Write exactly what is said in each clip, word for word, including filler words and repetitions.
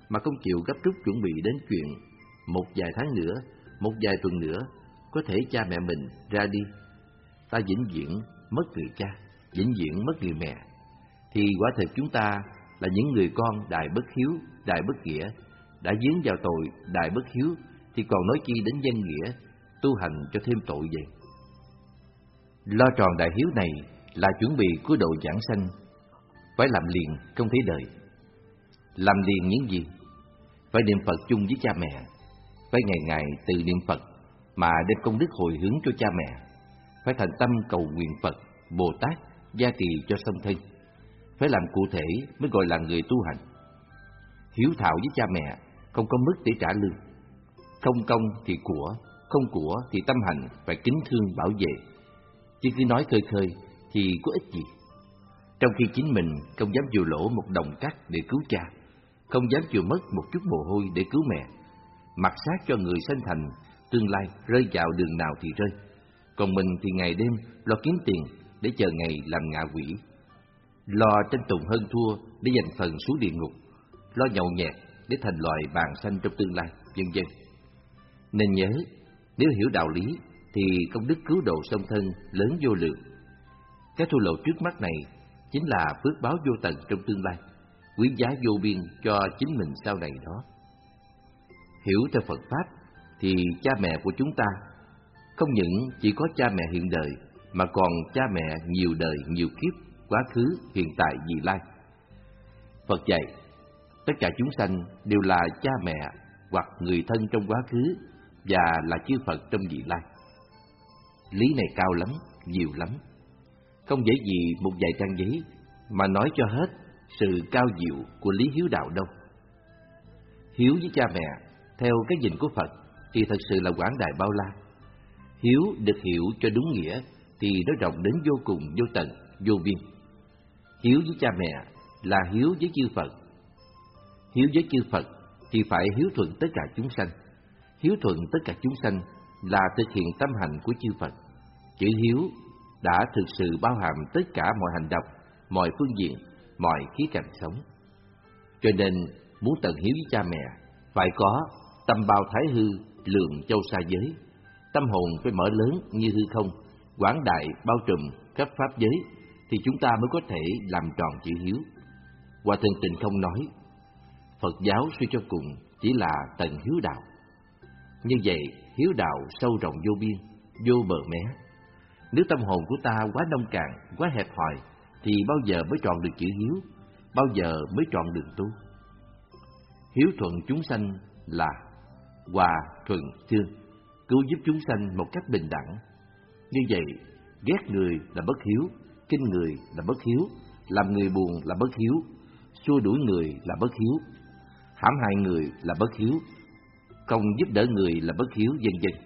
mà không chịu gấp rút chuẩn bị đến chuyện một vài tháng nữa, một vài tuần nữa, có thể cha mẹ mình ra đi, ta vĩnh viễn mất người cha, vĩnh viễn mất người mẹ, thì quả thật chúng ta là những người con đại bất hiếu, đại bất nghĩa, đã vướng vào tội đại bất hiếu, thì còn nói chi đến nhân nghĩa, tu hành cho thêm tội vậy. Lo tròn đại hiếu này là chuẩn bị của độ giảng sanh, phải làm liền, không thể đợi. Làm liền những gì? Phải niệm Phật chung với cha mẹ, phải ngày ngày tự niệm Phật mà đem công đức hồi hướng cho cha mẹ, phải thành tâm cầu nguyện Phật, Bồ Tát gia trì cho song thân, phải làm cụ thể mới gọi là người tu hành. Hiếu thảo với cha mẹ, không có mức để trả lương. Không công thì của, không của thì tâm hành phải kính thương bảo vệ, chứ cứ nói khơi khơi thì có ích gì. Trong khi chính mình không dám chịu lỗ một đồng cắt để cứu cha, không dám chịu mất một chút mồ hôi để cứu mẹ, mặc sát cho người sanh thành tương lai rơi vào đường nào thì rơi, còn mình thì ngày đêm lo kiếm tiền để chờ ngày làm ngạ quỷ, lo tranh tùng hơn thua để giành phần xuống địa ngục, lo nhậu nhẹt để thành loài bàn sanh trong tương lai, vân vân. Nên nhớ, nếu hiểu đạo lý thì công đức cứu độ song thân lớn vô lượng. Cái thua lỗ trước mắt này chính là phước báo vô tận trong tương lai, quý giá vô biên cho chính mình sau này đó. Hiểu theo Phật Pháp thì cha mẹ của chúng ta không những chỉ có cha mẹ hiện đời, mà còn cha mẹ nhiều đời nhiều kiếp, quá khứ, hiện tại, vị lai. Phật dạy, tất cả chúng sanh đều là cha mẹ hoặc người thân trong quá khứ và là chư Phật trong vị lai. Lý này cao lắm, nhiều lắm, không dễ gì một vài trang giấy mà nói cho hết sự cao diệu của lý hiếu đạo đâu. Hiếu với cha mẹ theo cái nhìn của Phật thì thật sự là quảng đại bao la. Hiếu được hiểu cho đúng nghĩa thì nó rộng đến vô cùng, vô tận, vô biên. Hiếu với cha mẹ là hiếu với chư Phật. Hiếu với chư Phật thì phải hiếu thuận tất cả chúng sanh. Hiếu thuận tất cả chúng sanh là thực hiện tâm hành của chư Phật. Chữ hiếu đã thực sự bao hàm tất cả mọi hành động, mọi phương diện, mọi khía cạnh sống. Cho nên muốn tận hiếu với cha mẹ phải có tâm bao thái hư, lượng châu sa giới. Tâm hồn phải mở lớn như hư không, quảng đại bao trùm khắp pháp giới, thì chúng ta mới có thể làm tròn chữ hiếu. Hòa Thượng Tịnh Không nói, Phật giáo suy cho cùng chỉ là tận hiếu đạo. Như vậy, hiếu đạo sâu rộng vô biên, vô bờ mé. Nếu tâm hồn của ta quá nông cạn, quá hẹp hòi, thì bao giờ mới tròn được chữ hiếu, bao giờ mới tròn đường tu. Hiếu thuận chúng sanh là hòa thuận thương, cứu giúp chúng sanh một cách bình đẳng. Như vậy, ghét người là bất hiếu, khinh người là bất hiếu, làm người buồn là bất hiếu, xua đuổi người là bất hiếu, hãm hại người là bất hiếu, không giúp đỡ người là bất hiếu, vân vân.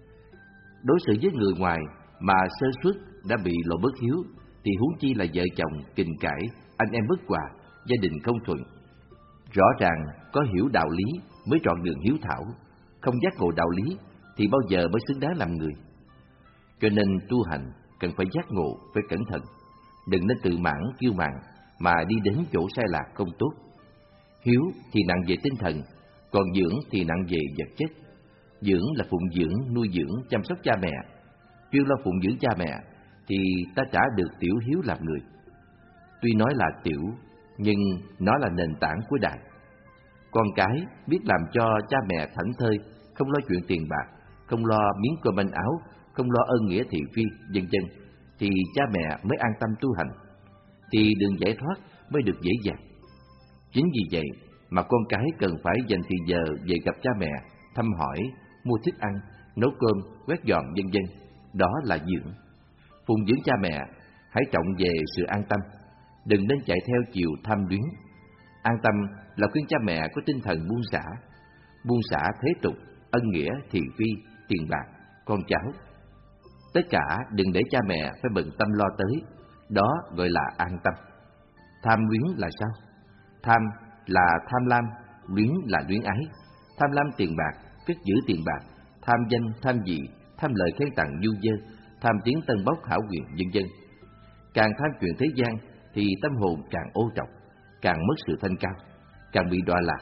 Đối xử với người ngoài mà sơ suất đã bị lộ bất hiếu, thì huống chi là vợ chồng kình cãi, anh em bất hòa, gia đình không thuận. Rõ ràng có hiểu đạo lý mới trọn đường hiếu thảo, không giác ngộ đạo lý thì bao giờ mới xứng đáng làm người. Cho nên tu hành cần phải giác ngộ, phải cẩn thận, đừng nên tự mãn kiêu mạn mà đi đến chỗ sai lạc không tốt. Hiếu thì nặng về tinh thần, còn dưỡng thì nặng về vật chất. Dưỡng là phụng dưỡng, nuôi dưỡng, chăm sóc cha mẹ. Chuyên lo phụng dưỡng cha mẹ thì ta trả được tiểu hiếu làm người. Tuy nói là tiểu, nhưng nó là nền tảng của đại. Con cái biết làm cho cha mẹ thảnh thơi, không lo chuyện tiền bạc, không lo miếng cơm manh áo, không lo ơn nghĩa thị phi, vân vân, thì cha mẹ mới an tâm tu hành, thì đường giải thoát mới được dễ dàng. Chính vì vậy mà con cái cần phải dành thời giờ về gặp cha mẹ, thăm hỏi, mua thức ăn, nấu cơm, quét dọn, vân vân. Đó là dưỡng. Phụng dưỡng cha mẹ hãy trọng về sự an tâm, đừng nên chạy theo chiều tham luyến. An tâm là khuyên cha mẹ có tinh thần buông xả, buông xả thế tục, ân nghĩa, thị phi, tiền bạc, con cháu. Tất cả đừng để cha mẹ phải bận tâm lo tới, đó gọi là an tâm. Tham luyến là sao? Tham là tham lam, luyến là luyến ái. Tham lam tiền bạc, cất giữ tiền bạc, tham danh, tham vị, tham lời khen tặng du dơ, tham tiếng tân bốc hảo quyền, vân vân. Càng tham chuyện thế gian thì tâm hồn càng ô trọc, càng mất sự thanh cao, càng bị đọa lạc,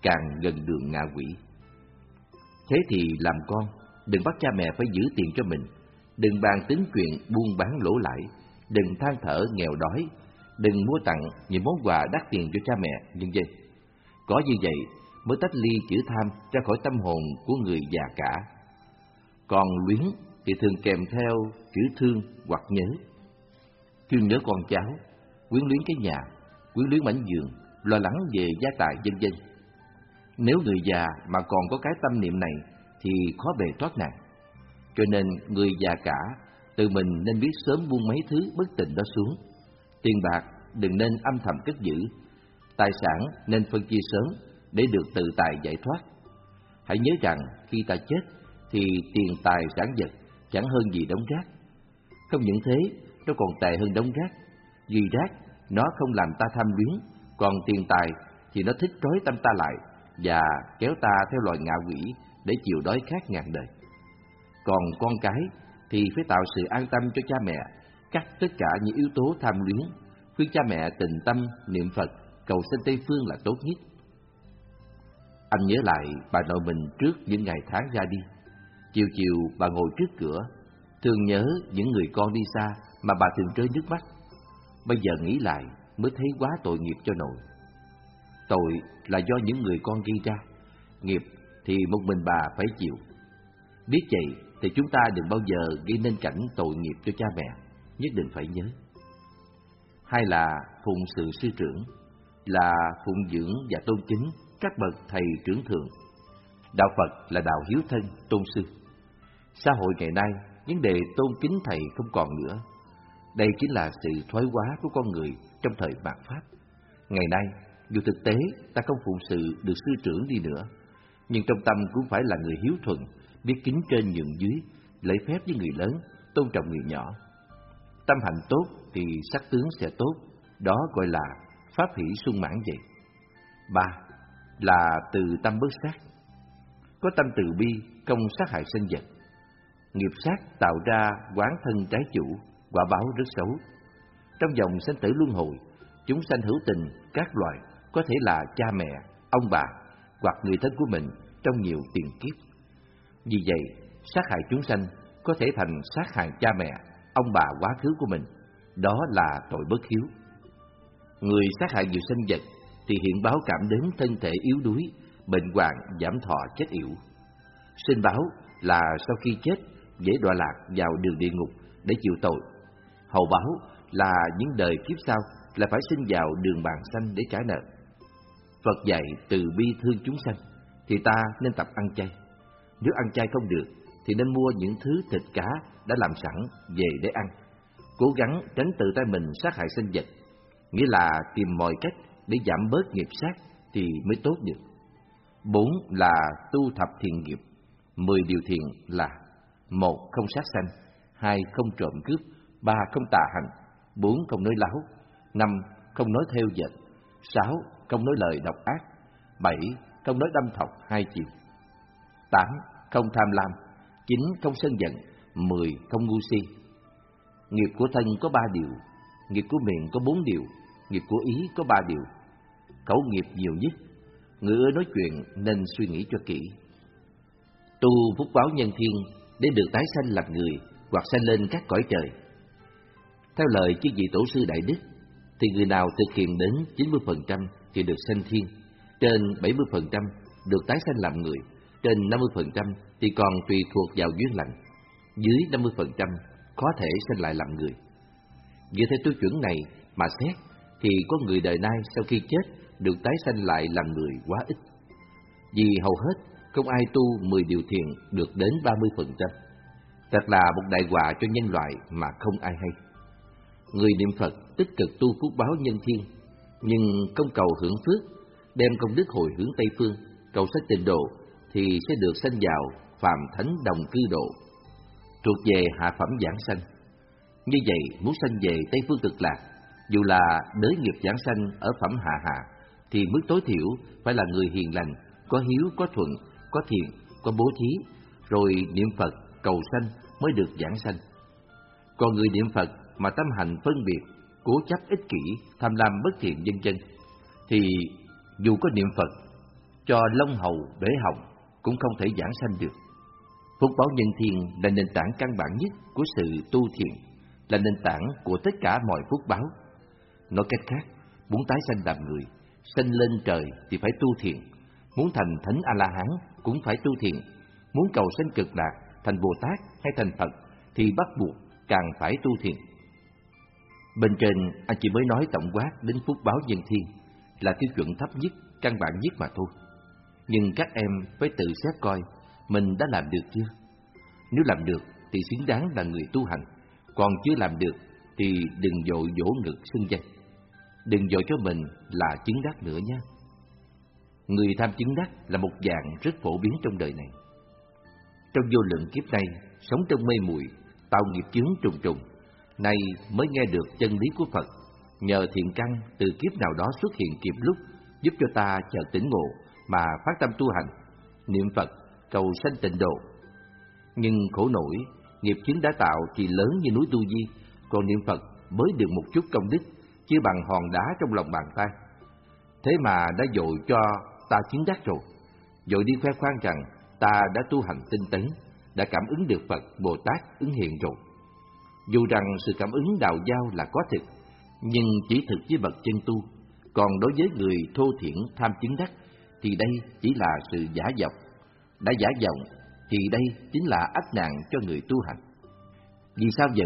càng gần đường ngạ quỷ. Thế thì làm con, đừng bắt cha mẹ phải giữ tiền cho mình, đừng bàn tính chuyện buôn bán lỗ lãi, đừng than thở nghèo đói, đừng mua tặng những món quà đắt tiền cho cha mẹ, vân vân. Có như vậy mới tách ly chữ tham ra khỏi tâm hồn của người già cả. Còn luyến thì thường kèm theo chữ thương hoặc nhớ. Thương nhớ con cháu, quyến luyến cái nhà, quyến luyến mảnh giường, lo lắng về gia tài, vân vân. Nếu người già mà còn có cái tâm niệm này thì khó bề thoát nạn. Cho nên người già cả tự mình nên biết sớm buông mấy thứ bất tịnh đó xuống. Tiền bạc đừng nên âm thầm cất giữ, tài sản nên phân chia sớm để được tự tài giải thoát. Hãy nhớ rằng khi ta chết thì tiền tài sản vật chẳng hơn gì đống rác. Không những thế, nó còn tệ hơn đống rác. Vì rác nó không làm ta tham luyến, còn tiền tài thì nó thích trói tâm ta lại và kéo ta theo loài ngạ quỷ để chịu đói khát ngàn đời. Còn con cái thì phải tạo sự an tâm cho cha mẹ, cắt tất cả những yếu tố tham luyến, khuyên cha mẹ tịnh tâm niệm Phật, cầu sanh Tây phương là tốt nhất. Anh nhớ lại bà nội mình trước những ngày tháng ra đi. Chiều chiều bà ngồi trước cửa, thường nhớ những người con đi xa mà bà thường rơi nước mắt. Bây giờ nghĩ lại mới thấy quá tội nghiệp cho nội. Tội là do những người con gây ra, nghiệp thì một mình bà phải chịu. Biết vậy thì chúng ta đừng bao giờ gây nên cảnh tội nghiệp cho cha mẹ, nhất định phải nhớ. Hay là phụng sự sư trưởng, là phụng dưỡng và tôn kính các bậc thầy trưởng thượng. Đạo Phật là đạo hiếu thân, tôn sư. Xã hội ngày nay, vấn đề tôn kính thầy không còn nữa. Đây chính là sự thoái hóa của con người trong thời mạt Pháp. Ngày nay, dù thực tế ta không phụng sự được sư trưởng đi nữa, nhưng trong tâm cũng phải là người hiếu thuận, biết kính trên nhường dưới, lễ phép với người lớn, tôn trọng người nhỏ. Tâm hạnh tốt thì sắc tướng sẽ tốt, đó gọi là pháp hỷ sung mãn vậy. Ba là từ tâm bất sát. Có tâm từ bi, không sát hại sinh vật. Nghiệp sát tạo ra oán thân trái chủ, quả báo rất xấu. Trong dòng sinh tử luân hồi, chúng sanh hữu tình các loài có thể là cha mẹ, ông bà hoặc người thân của mình trong nhiều tiền kiếp. Vì vậy, sát hại chúng sanh có thể thành sát hại cha mẹ, ông bà quá khứ của mình. Đó là tội bất hiếu. Người sát hại nhiều sinh vật thì hiện báo cảm đến thân thể yếu đuối, bệnh hoạn, giảm thọ, chết yểu. Sinh báo là sau khi chết dễ đọa lạc vào đường địa ngục để chịu tội. Hậu báo là những đời kiếp sau là phải sinh vào đường bàn xanh để trả nợ. Phật dạy từ bi thương chúng sanh thì ta nên tập ăn chay. Nếu ăn chay không được thì nên mua những thứ thịt cá đã làm sẵn về để ăn. Cố gắng tránh tự tay mình sát hại sinh vật, nghĩa là tìm mọi cách để giảm bớt nghiệp sát thì mới tốt được. Bốn là tu thập thiện nghiệp. Mười điều thiện là: một không sát sanh, hai không trộm cướp, ba không tà hành, bốn không nói láo, năm không nói theo dệt, sáu không nói lời độc ác, bảy không nói đâm thọc hai chiều, tám không tham lam, chín không sân giận, mười không ngu si. Nghiệp của thân có ba điều, nghiệp của miệng có bốn điều, nghiệp của ý có ba điều. Khẩu nghiệp nhiều nhất, người ưa nói chuyện nên suy nghĩ cho kỹ. Tu phúc báo nhân thiên để được tái sanh làm người hoặc sanh lên các cõi trời. Theo lời chư vị tổ sư đại đức thì người nào thực hiện đến chín mươi phần trăm thì được sanh thiên, trên bảy mươi phần trăm được tái sanh làm người, trên năm mươi phần trăm thì còn tùy thuộc vào duyên lành, dưới năm mươi phần trăm có thể sanh lại làm người. Dựa theo tiêu chuẩn này mà xét thì có người đời nay sau khi chết được tái sanh lại làm người quá ít. Vì hầu hết không ai tu mười điều thiện được đến ba mươi phần trăm. Thật là một đại họa cho nhân loại mà không ai hay. Người niệm Phật tích cực tu phúc báo nhân thiên, nhưng không cầu hưởng phước, đem công đức hồi hướng Tây phương, cầu sách tịnh độ thì sẽ được sanh vào phàm thánh đồng cư độ, thuộc về hạ phẩm giảng sanh. Như vậy, muốn sanh về Tây phương cực lạc, dù là đới nghiệp giảng sanh ở phẩm hạ hạ, thì mức tối thiểu phải là người hiền lành, có hiếu, có thuận, có thiện, có bố thí, rồi niệm Phật cầu sanh mới được giảng sanh. Còn người niệm Phật mà tâm hành phân biệt, cố chấp ích kỷ, tham lam bất thiện vân vân, thì dù có niệm Phật cho lông hầu bể họng cũng không thể giảng sanh được. Phúc báo nhân thiên là nền tảng căn bản nhất của sự tu thiện, là nền tảng của tất cả mọi phúc báo. Nói cách khác, muốn tái sanh làm người, sanh lên trời thì phải tu thiện, muốn thành Thánh A-la-hán cũng phải tu thiện, muốn cầu sanh cực lạc, thành Bồ Tát hay thành Phật thì bắt buộc càng phải tu thiện. Bên trên anh chỉ mới nói tổng quát đến phúc báo nhân thiên là tiêu chuẩn thấp nhất, căn bản nhất mà thôi. Nhưng các em phải tự xét coi mình đã làm được chưa? Nếu làm được thì xứng đáng là người tu hành, còn chưa làm được thì đừng vội vỗ ngực xưng danh. Đừng vội cho mình là chứng đắc nữa nhé. Người tham chứng đắc là một dạng rất phổ biến trong đời này. Trong vô lượng kiếp này, sống trong mê muội, tạo nghiệp chướng trùng trùng, nay mới nghe được chân lý của Phật. Nhờ thiện căn từ kiếp nào đó xuất hiện kịp lúc, giúp cho ta chợt tỉnh ngộ mà phát tâm tu hành, niệm Phật, cầu sanh tịnh độ. Nhưng khổ nổi, nghiệp chướng đã tạo thì lớn như núi Tu Di, còn niệm Phật mới được một chút công đức, chưa bằng hòn đá trong lòng bàn tay. Thế mà đã dội cho ta chứng đắc rồi, dội đi khoe khoang rằng ta đã tu hành tinh tấn, đã cảm ứng được Phật, Bồ Tát ứng hiện rồi. Dù rằng sự cảm ứng đào giao là có thực, nhưng chỉ thực với bậc chân tu, còn đối với người thô thiển tham chứng đắc thì đây chỉ là sự giả vọng. Đã giả vọng thì đây chính là ách nạn cho người tu hành. Vì sao vậy?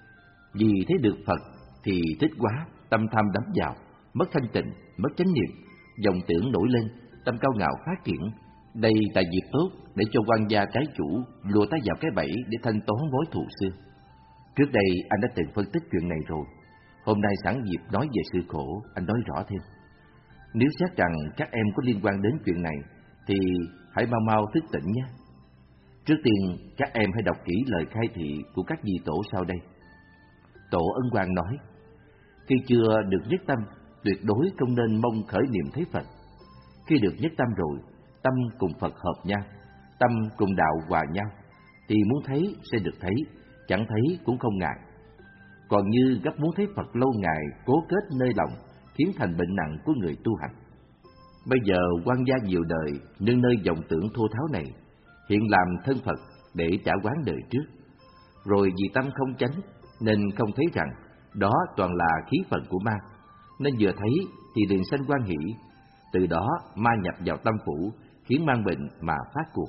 Vì thấy được Phật thì thích quá, tâm tham đắm vào, mất thanh tịnh, mất chánh niệm, vọng tưởng nổi lên, tâm cao ngạo phát triển. Đây là dịp tốt để cho quan gia trái chủ lùa ta vào cái bẫy để thanh toán mối thù xưa. Trước đây anh đã từng phân tích chuyện này rồi, hôm nay sẵn dịp nói về sự khổ, anh nói rõ thêm. Nếu xét rằng các em có liên quan đến chuyện này thì hãy mau mau thức tỉnh nhé. Trước tiên các em hãy đọc kỹ lời khai thị của các vị tổ sau đây. Tổ Ân Quang nói: khi chưa được nhất tâm, tuyệt đối không nên mong khởi niệm thấy Phật. Khi được nhất tâm rồi, tâm cùng Phật hợp nhau, tâm cùng đạo hòa nhau, thì muốn thấy sẽ được thấy, chẳng thấy cũng không ngại. Còn như gấp muốn thấy Phật lâu ngày cố kết nơi lòng, khiến thành bệnh nặng của người tu hành. Bây giờ quan gia nhiều đời nương nơi vọng tưởng thô tháo này, hiện làm thân Phật để trả oán đời trước. Rồi vì tâm không chánh nên không thấy rằng đó toàn là khí phận của ma, nên vừa thấy thì liền sanh hoan hỷ. Từ đó ma nhập vào tâm phủ, khiến mang bệnh mà phát cuộc.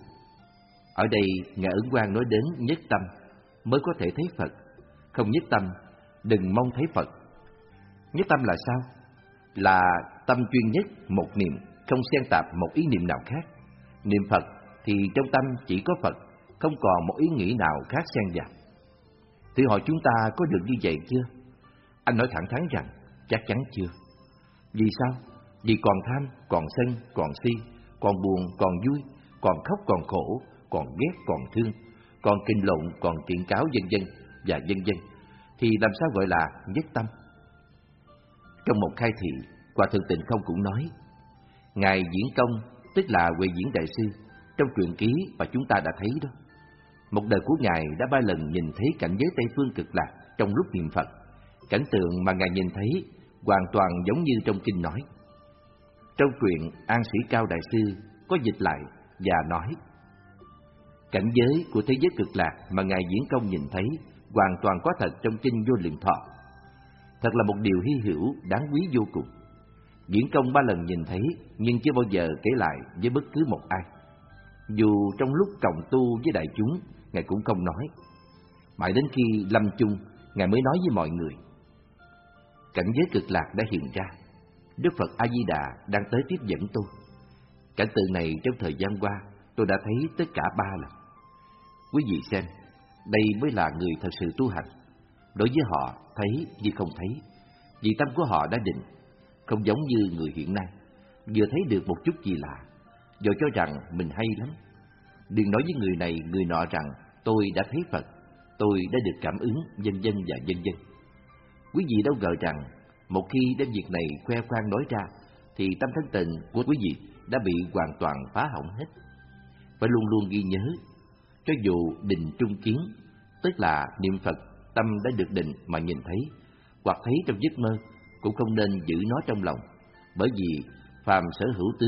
Ở đây Ngài Ấn Quang nói đến nhất tâm mới có thể thấy Phật, không nhất tâm đừng mong thấy Phật. Nhất tâm là sao? Là tâm chuyên nhất một niệm, không xen tạp một ý niệm nào khác. Niệm Phật thì trong tâm chỉ có Phật, không còn một ý nghĩ nào khác xen vào. Thử hỏi chúng ta có được như vậy chưa? Anh nói thẳng thắn rằng chắc chắn chưa. Vì sao? Vì còn tham, còn sân, còn si, còn buồn, còn vui, còn khóc, còn khổ, còn ghét, còn thương, còn kinh lộn, còn kiện cáo vân vân và vân vân, thì làm sao gọi là nhất tâm? Trong một khai thị, Hòa Thượng Tịnh Không cũng nói: Ngài Diễn Công, tức là Huệ Diễn Đại Sư, trong truyện ký mà chúng ta đã thấy đó, một đời của Ngài đã ba lần nhìn thấy cảnh giới Tây Phương Cực Lạc trong lúc niệm Phật. Cảnh tượng mà Ngài nhìn thấy hoàn toàn giống như trong kinh nói. Trong truyện, An Sĩ Cao Đại Sư có dịch lại và nói: cảnh giới của thế giới cực lạc mà Ngài Diễn Công nhìn thấy hoàn toàn có thật trong kinh Vô Lượng Thọ. Thật là một điều hy hữu, đáng quý vô cùng. Diễn Công ba lần nhìn thấy nhưng chưa bao giờ kể lại với bất cứ một ai. Dù trong lúc cộng tu với đại chúng, Ngài cũng không nói. Mãi đến khi lâm chung, Ngài mới nói với mọi người. Cảnh giới cực lạc đã hiện ra, Đức Phật A-di-đà đang tới tiếp dẫn tôi. Cảnh tượng này trong thời gian qua tôi đã thấy tất cả ba lần. Quý vị xem, đây mới là người thật sự tu hành. Đối với họ, thấy như không thấy, vì tâm của họ đã định, không giống như người hiện nay, vừa thấy được một chút gì lạ, rồi cho rằng mình hay lắm. Đừng nói với người này, người nọ rằng tôi đã thấy Phật, tôi đã được cảm ứng, vân vân và vân vân. Quý vị đâu ngờ rằng một khi đem việc này khoe khoang nói ra, thì tâm thanh tịnh của quý vị đã bị hoàn toàn phá hỏng hết. Phải luôn luôn ghi nhớ, cho dù định trung kiến, tức là niệm Phật, tâm đã được định mà nhìn thấy, hoặc thấy trong giấc mơ, cũng không nên giữ nó trong lòng, bởi vì phàm sở hữu tướng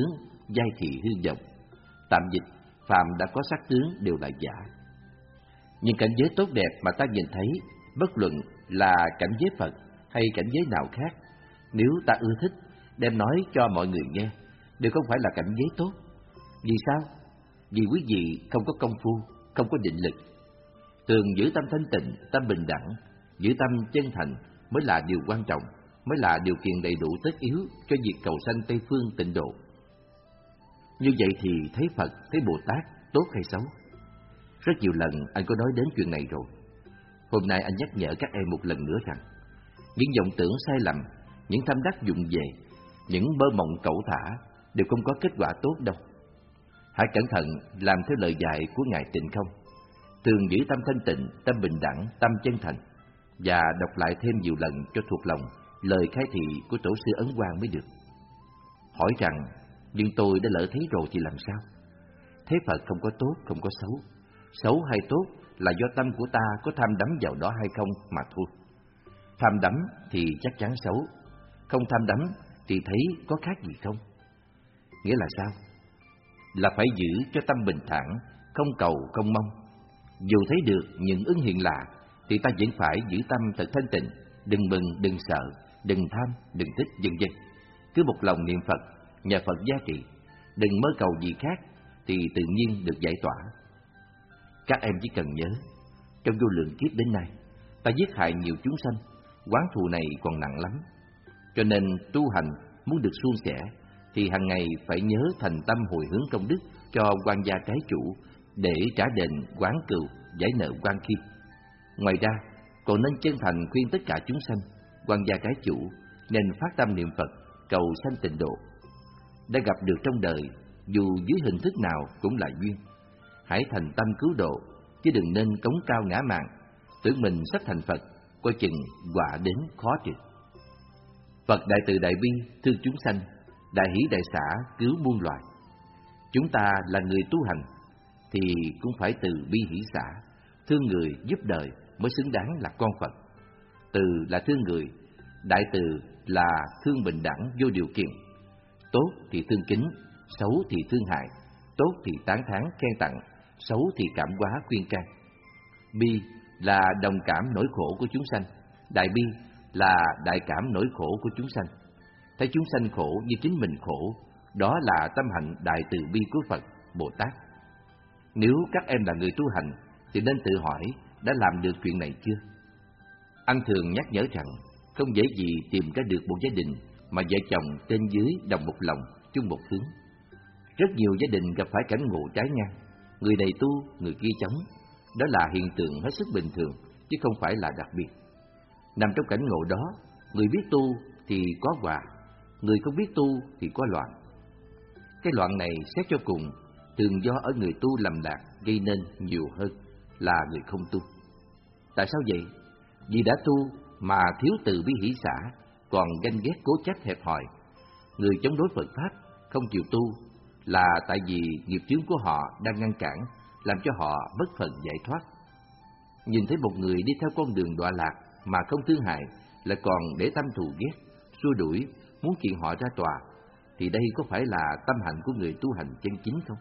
giai thị hư vọng. Tạm dịch, phàm đã có sắc tướng đều là giả. Những cảnh giới tốt đẹp mà ta nhìn thấy, bất luận là cảnh giới Phật hay cảnh giới nào khác, nếu ta ưa thích, đem nói cho mọi người nghe, đều không phải là cảnh giới tốt. Vì sao? Vì quý vị không có công phu, không có định lực. Thường giữ tâm thanh tịnh, tâm bình đẳng, giữ tâm chân thành mới là điều quan trọng, mới là điều kiện đầy đủ tất yếu cho việc cầu sanh Tây Phương tịnh độ. Như vậy thì thấy Phật, thấy Bồ Tát tốt hay xấu? Rất nhiều lần anh có nói đến chuyện này rồi. Hôm nay anh nhắc nhở các em một lần nữa rằng, những vọng tưởng sai lầm, những tham đắc dụng về, những mơ mộng cẩu thả đều không có kết quả tốt đâu. Hãy cẩn thận làm theo lời dạy của Ngài Tịnh Không, thường giữ tâm thanh tịnh, tâm bình đẳng, tâm chân thành, và đọc lại thêm nhiều lần cho thuộc lòng lời khai thị của Tổ sư Ấn Quang mới được. Hỏi rằng, nhưng tôi đã lỡ thấy rồi thì làm sao? Thế Phật không có tốt, không có xấu. Xấu hay tốt là do tâm của ta có tham đắm vào đó hay không mà thôi. Tham đắm thì chắc chắn xấu, không tham đắm thì thấy có khác gì không? Nghĩa là sao? Là phải giữ cho tâm bình thản, không cầu không mong. Dù thấy được những ứng hiện lạ, thì ta vẫn phải giữ tâm thật thanh tịnh, đừng mừng, đừng sợ, đừng tham, đừng thích, vân vân. Cứ một lòng niệm Phật, nhờ Phật gia trị, đừng mơ cầu gì khác, thì tự nhiên được giải tỏa. Các em chỉ cần nhớ, trong vô lượng kiếp đến nay, ta giết hại nhiều chúng sanh, oán thù này còn nặng lắm. Cho nên tu hành muốn được suôn sẻ, thì hàng ngày phải nhớ thành tâm hồi hướng công đức cho quan gia trái chủ, để trả đền oán cừu, giải nợ oan khiên. Ngoài ra, còn nên chân thành khuyên tất cả chúng sanh, quan gia cái chủ nên phát tâm niệm Phật, cầu sanh tịnh độ. Đã gặp được trong đời, dù dưới hình thức nào cũng là duyên. Hãy thành tâm cứu độ, chứ đừng nên cống cao ngã mạn, tưởng mình sắp thành Phật, coi chừng quả đến khó trừ. Phật đại từ đại bi, thương chúng sanh, đại hỷ đại xả, cứu muôn loài. Chúng ta là người tu hành, thì cũng phải từ bi hỷ xả, thương người giúp đời mới xứng đáng là con Phật. Từ là thương người, đại từ là thương bình đẳng vô điều kiện. Tốt thì thương kính, xấu thì thương hại, tốt thì tán thán khen tặng, xấu thì cảm hóa khuyên can. Bi là đồng cảm nỗi khổ của chúng sanh, đại bi là đại cảm nỗi khổ của chúng sanh. Thấy chúng sanh khổ như chính mình khổ, đó là tâm hạnh đại từ bi của Phật, Bồ Tát. Nếu các em là người tu hành, thì nên tự hỏi đã làm được chuyện này chưa? Anh thường nhắc nhở rằng, không dễ gì tìm ra được một gia đình mà vợ chồng trên dưới đồng một lòng, chung một hướng. Rất nhiều gia đình gặp phải cảnh ngộ trái ngang, người này tu, người kia chống. Đó là hiện tượng hết sức bình thường, chứ không phải là đặc biệt. Nằm trong cảnh ngộ đó, người biết tu thì có hòa, người không biết tu thì có loạn. Cái loạn này xét cho cùng thường do ở người tu lầm lạc gây nên nhiều hơn là người không tu. Tại sao vậy? Vì đã tu mà thiếu từ bi hỷ xả, còn ganh ghét cố chấp hẹp hòi. Người chống đối Phật pháp không chịu tu là tại vì nghiệp chướng của họ đang ngăn cản, làm cho họ bất phần giải thoát. Nhìn thấy một người đi theo con đường đọa lạc mà không thương hại, lại còn để tâm thù ghét, xua đuổi, muốn kiện họ ra tòa, thì đây có phải là tâm hạnh của người tu hành chân chính không?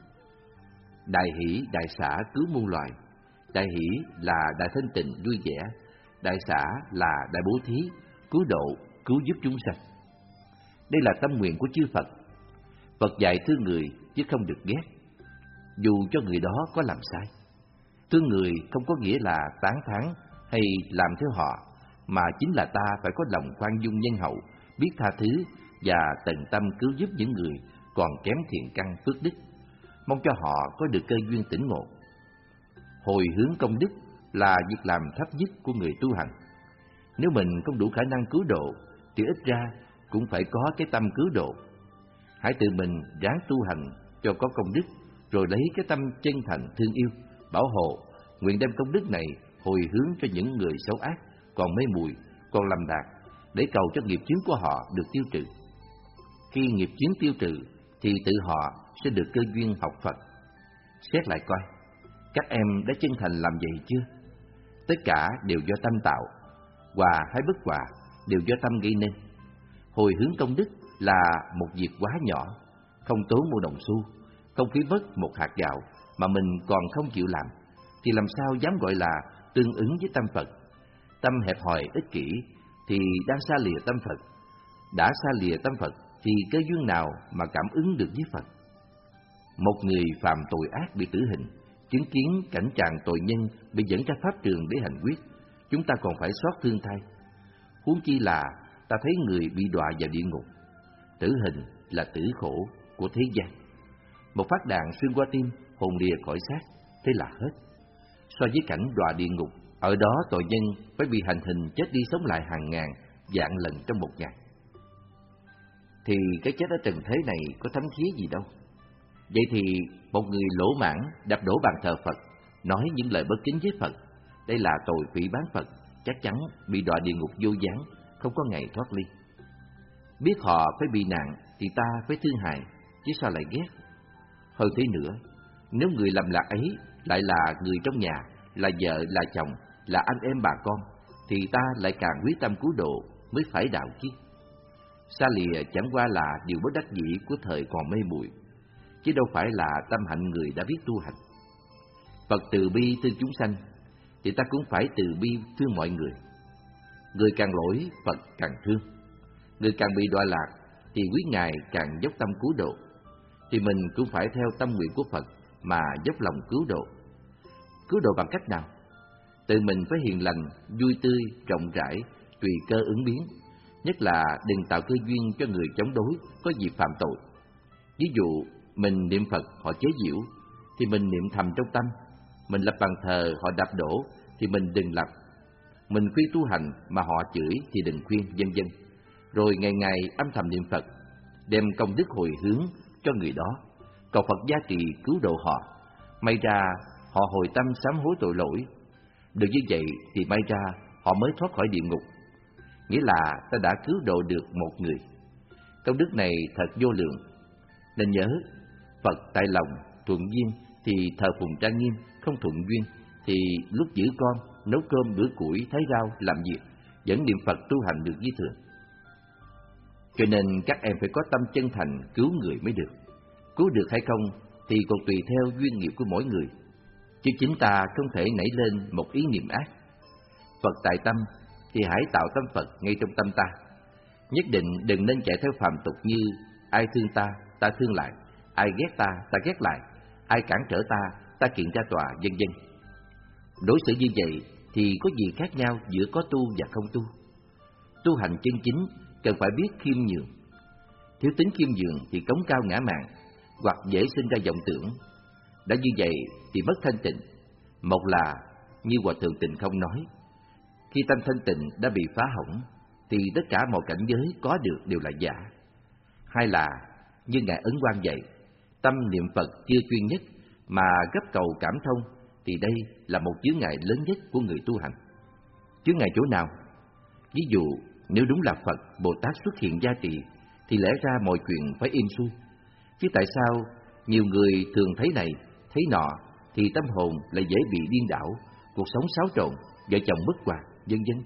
Đại hỷ, đại xả cứu muôn loài. Đại hỷ là đại thanh tịnh vui vẻ, đại xả là đại bố thí, cứu độ, cứu giúp chúng sanh. Đây là tâm nguyện của chư Phật. Phật dạy thương người chứ không được ghét, dù cho người đó có làm sai. Thương người không có nghĩa là tán thán hay làm theo họ, mà chính là ta phải có lòng khoan dung nhân hậu, biết tha thứ và tận tâm cứu giúp những người còn kém thiện căn phước đức, mong cho họ có được cơ duyên tỉnh ngộ. Hồi hướng công đức là việc làm thấp nhất của người tu hành. Nếu mình không đủ khả năng cứu độ, thì ít ra cũng phải có cái tâm cứu độ. Hãy tự mình ráng tu hành cho có công đức, rồi lấy cái tâm chân thành thương yêu, bảo hộ, nguyện đem công đức này hồi hướng cho những người xấu ác, còn mê muội, còn lầm lạc, để cầu cho nghiệp chướng của họ được tiêu trừ. Khi nghiệp chướng tiêu trừ, thì tự họ sẽ được cơ duyên học Phật. Xét lại coi, các em đã chân thành làm vậy chưa? Tất cả đều do tâm tạo, hòa hay bất hòa đều do tâm gây nên. Hồi hướng công đức là một việc quá nhỏ, không tốn một đồng xu, không phí vất một hạt gạo mà mình còn không chịu làm, thì làm sao dám gọi là tương ứng với tâm Phật? Tâm hẹp hòi ích kỷ thì đang xa lìa tâm Phật. Đã xa lìa tâm Phật thì cơ duyên nào mà cảm ứng được với Phật? Một người phạm tội ác bị tử hình, chứng kiến cảnh trạng tội nhân bị dẫn ra pháp trường để hành quyết, chúng ta còn phải xót thương thay. Huống chi là ta thấy người bị đọa vào địa ngục. Tử hình là tử khổ của thế gian. Một phát đạn xuyên qua tim, hồn lìa khỏi xác, thế là hết. So với cảnh đọa địa ngục, ở đó tội nhân phải bị hành hình chết đi sống lại hàng ngàn, vạn lần trong một ngày. Thì cái chết ở trần thế này có thấm thía gì đâu. Vậy thì một người lỗ mãng đập đổ bàn thờ Phật, nói những lời bất kính với Phật, đây là tội phỉ báng Phật, chắc chắn bị đọa địa ngục vô gián, không có ngày thoát ly. Biết họ phải bị nạn thì ta phải thương hại, chứ sao lại ghét. Hơn thế nữa, nếu người làm lạc ấy lại là người trong nhà, là vợ, là chồng, là anh em bà con, thì ta lại càng quyết tâm cứu độ mới phải đạo chứ. Xa lìa chẳng qua là điều bất đắc dĩ của thời còn mê muội, chứ đâu phải là tâm hạnh người đã biết tu hành. Phật từ bi thương chúng sanh, thì ta cũng phải từ bi thương mọi người. Người càng lỗi, Phật càng thương. Người càng bị đọa lạc, thì quý Ngài càng dốc tâm cứu độ. Thì mình cũng phải theo tâm nguyện của Phật mà dốc lòng cứu độ. Cứu độ bằng cách nào? Tự mình phải hiền lành, vui tươi, rộng rãi, tùy cơ ứng biến. Nhất là đừng tạo cơ duyên cho người chống đối có dịp phạm tội. Ví dụ, mình niệm Phật họ chế giễu, thì mình niệm thầm trong tâm. Mình lập bàn thờ họ đạp đổ, thì mình đừng lập. Mình khuyên tu hành mà họ chửi thì đừng khuyên, vân vân. Rồi ngày ngày âm thầm niệm Phật, đem công đức hồi hướng cho người đó, cầu Phật gia trì cứu độ họ. May ra họ hồi tâm sám hối tội lỗi. Được như vậy thì may ra họ mới thoát khỏi địa ngục. Nghĩa là ta đã cứu độ được một người. Công đức này thật vô lượng. Nên nhớ, Phật tại lòng, thuận duyên thì thờ phụng trang nghiêm, không thuận duyên thì lúc giữ con, nấu cơm, rửa củi, thái rau, làm việc, vẫn niệm Phật tu hành được như thường. Cho nên các em phải có tâm chân thành cứu người mới được. Cứu được hay không thì còn tùy theo duyên nghiệp của mỗi người, chứ chính ta không thể nảy lên một ý niệm ác. Phật tại tâm thì hãy tạo tâm Phật ngay trong tâm ta. Nhất định đừng nên chạy theo phàm tục như ai thương ta, ta thương lại, ai ghét ta, ta ghét lại, ai cản trở ta, ta kiện ra tòa, vân vân. Đối xử như vậy thì có gì khác nhau giữa có tu và không tu? Tu hành chân chính cần phải biết khiêm nhường. Thiếu tính khiêm nhường thì cống cao ngã mạn, hoặc dễ sinh ra vọng tưởng. Đã như vậy thì mất thanh tịnh. Một là như Hòa Thượng Tịnh Không nói, khi tâm thanh tịnh đã bị phá hỏng thì tất cả mọi cảnh giới có được đều là giả. Hai là như Ngài Ấn Quang vậy, tâm niệm Phật chưa chuyên nhất mà gấp cầu cảm thông, thì đây là một chướng ngại lớn nhất của người tu hành. Chướng ngại chỗ nào? Ví dụ, nếu đúng là Phật, Bồ Tát xuất hiện gia trì, thì lẽ ra mọi chuyện phải êm xuôi. Chứ tại sao nhiều người thường thấy này, thấy nọ, thì tâm hồn lại dễ bị điên đảo, cuộc sống xáo trộn, vợ chồng bất hòa, vân vân.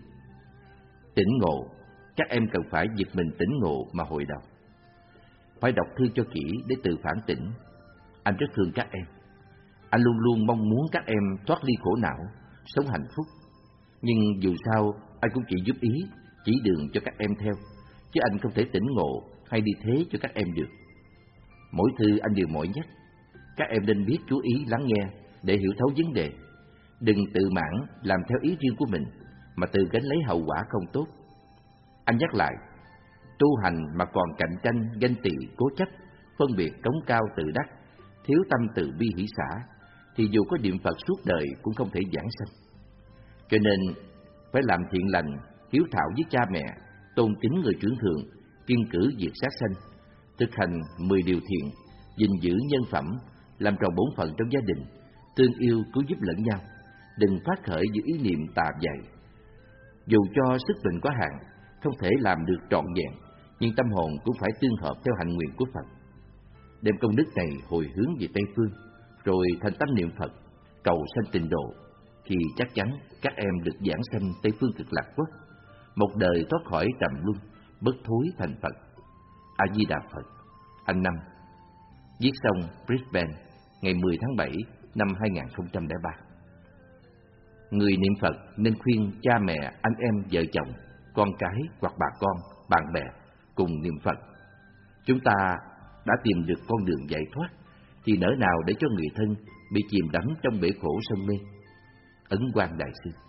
Tỉnh ngộ, các em cần phải giật mình tỉnh ngộ mà hồi đầu. Phải đọc thư cho kỹ để tự phản tỉnh. Anh rất thương các em. Anh luôn luôn mong muốn các em thoát ly khổ não, sống hạnh phúc. Nhưng dù sao, anh cũng chỉ giúp ý, chỉ đường cho các em theo, chứ anh không thể tỉnh ngộ hay đi thế cho các em được. Mỗi thư anh đều mỏi nhắc, các em nên biết chú ý lắng nghe để hiểu thấu vấn đề. Đừng tự mãn làm theo ý riêng của mình mà tự gánh lấy hậu quả không tốt. Anh nhắc lại, tu hành mà còn cạnh tranh, ganh tị, cố chấp, phân biệt cống cao tự đắc, thiếu tâm từ bi hỷ xả, thì dù có niệm Phật suốt đời cũng không thể giảng sanh. Cho nên phải làm thiện lành, hiếu thảo với cha mẹ, tôn kính người trưởng thượng, kiên cử việc sát sanh, thực hành mười điều thiện, gìn giữ nhân phẩm, làm tròn bổn phận trong gia đình, thương yêu cứu giúp lẫn nhau, đừng phát khởi những ý niệm tà dại. Dù cho sức mình có hạn, không thể làm được trọn vẹn, nhưng tâm hồn cũng phải tương hợp theo hạnh nguyện của Phật. Đem công đức này hồi hướng về Tây Phương, rồi thành tâm niệm Phật, cầu sanh tịnh độ, thì chắc chắn các em được giảng sanh Tây Phương Cực Lạc Quốc, một đời thoát khỏi trầm luân, bất thối thành Phật. A Di Đà Phật. Anh Năm, Viết xong Brisbane, ngày mười tháng bảy năm hai nghìn không trăm lẻ ba. Người niệm Phật nên khuyên cha mẹ, anh em, vợ chồng, con cái hoặc bà con, bạn bè cùng niệm Phật. Chúng ta đã tìm được con đường giải thoát, thì nỡ nào để cho người thân bị chìm đắm trong bể khổ sân mê. Ấn Quang Đại Sư.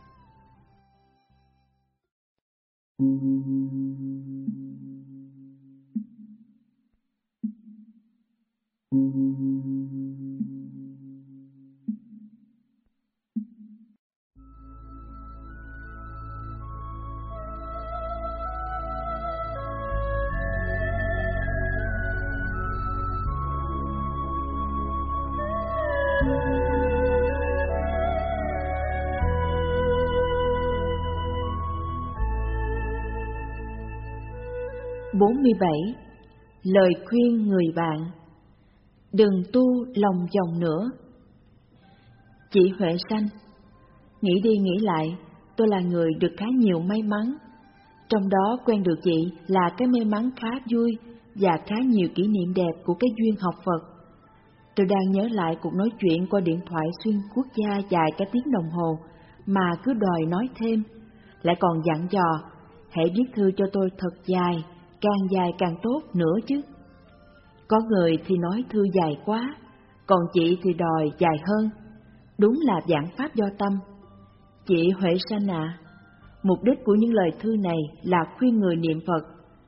bốn mươi bảy. Lời khuyên người bạn. Đừng tu lòng vòng nữa. Chị Huệ Sanh. Nghĩ đi nghĩ lại, tôi là người được khá nhiều may mắn. Trong đó quen được chị là cái may mắn khá vui và khá nhiều kỷ niệm đẹp của cái duyên học Phật. Tôi đang nhớ lại cuộc nói chuyện qua điện thoại xuyên quốc gia dài cả tiếng đồng hồ mà cứ đòi nói thêm, lại còn dặn dò hãy viết thư cho tôi thật dài, càng dài càng tốt nữa chứ. Có người thì nói thư dài quá, còn chị thì đòi dài hơn. Đúng là vạn pháp do tâm. Chị Huệ Sanh ạ, à, mục đích của những lời thư này là khuyên người niệm Phật.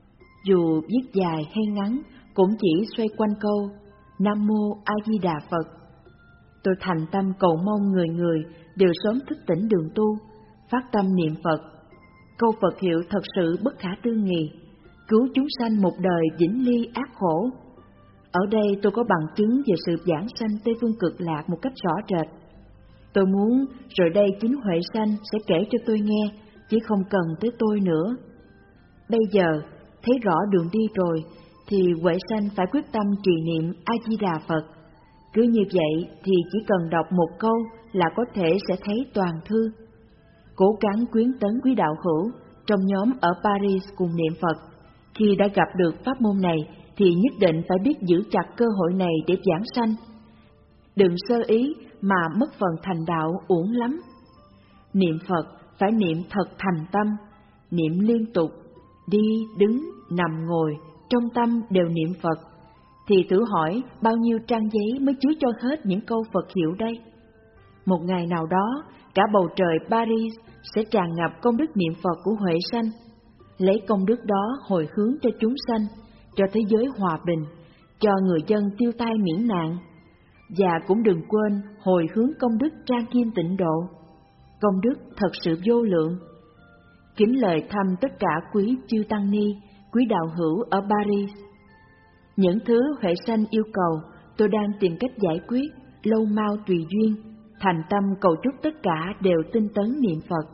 Dù viết dài hay ngắn, cũng chỉ xoay quanh câu Nam Mô A Di Đà Phật. Tôi thành tâm cầu mong người người đều sớm thức tỉnh đường tu, phát tâm niệm Phật. Câu Phật hiệu thật sự bất khả tư nghị, cứu chúng sanh một đời vĩnh ly ác khổ. Ở đây tôi có bằng chứng về sự giảng sanh Tây Phương Cực Lạc một cách rõ rệt. Tôi muốn rồi đây chính Huệ Sanh sẽ kể cho tôi nghe, chứ không cần tới tôi nữa. Bây giờ thấy rõ đường đi rồi, thì Huệ Sanh phải quyết tâm trì niệm A Di Đà Phật. Cứ như vậy thì chỉ cần đọc một câu là có thể sẽ thấy toàn thư. Cố gắng khuyến tấn quý đạo hữu trong nhóm ở Paris cùng niệm Phật. Khi đã gặp được pháp môn này thì nhất định phải biết giữ chặt cơ hội này để giảng sanh. Đừng sơ ý mà mất phần thành đạo uổng lắm. Niệm Phật phải niệm thật thành tâm, niệm liên tục, đi, đứng, nằm, ngồi, trong tâm đều niệm Phật. Thì thử hỏi bao nhiêu trang giấy mới chứa cho hết những câu Phật hiệu đây? Một ngày nào đó, cả bầu trời Paris sẽ tràn ngập công đức niệm Phật của Huệ Sanh. Lấy công đức đó hồi hướng cho chúng sanh, cho thế giới hòa bình, cho người dân tiêu tai miễn nạn. Và cũng đừng quên hồi hướng công đức trang nghiêm tịnh độ. Công đức thật sự vô lượng. Kính lời thăm tất cả quý chư tăng ni, quý đạo hữu ở Paris. Những thứ Huệ Sanh yêu cầu, tôi đang tìm cách giải quyết, lâu mau tùy duyên, thành tâm cầu chúc tất cả đều tinh tấn niệm Phật.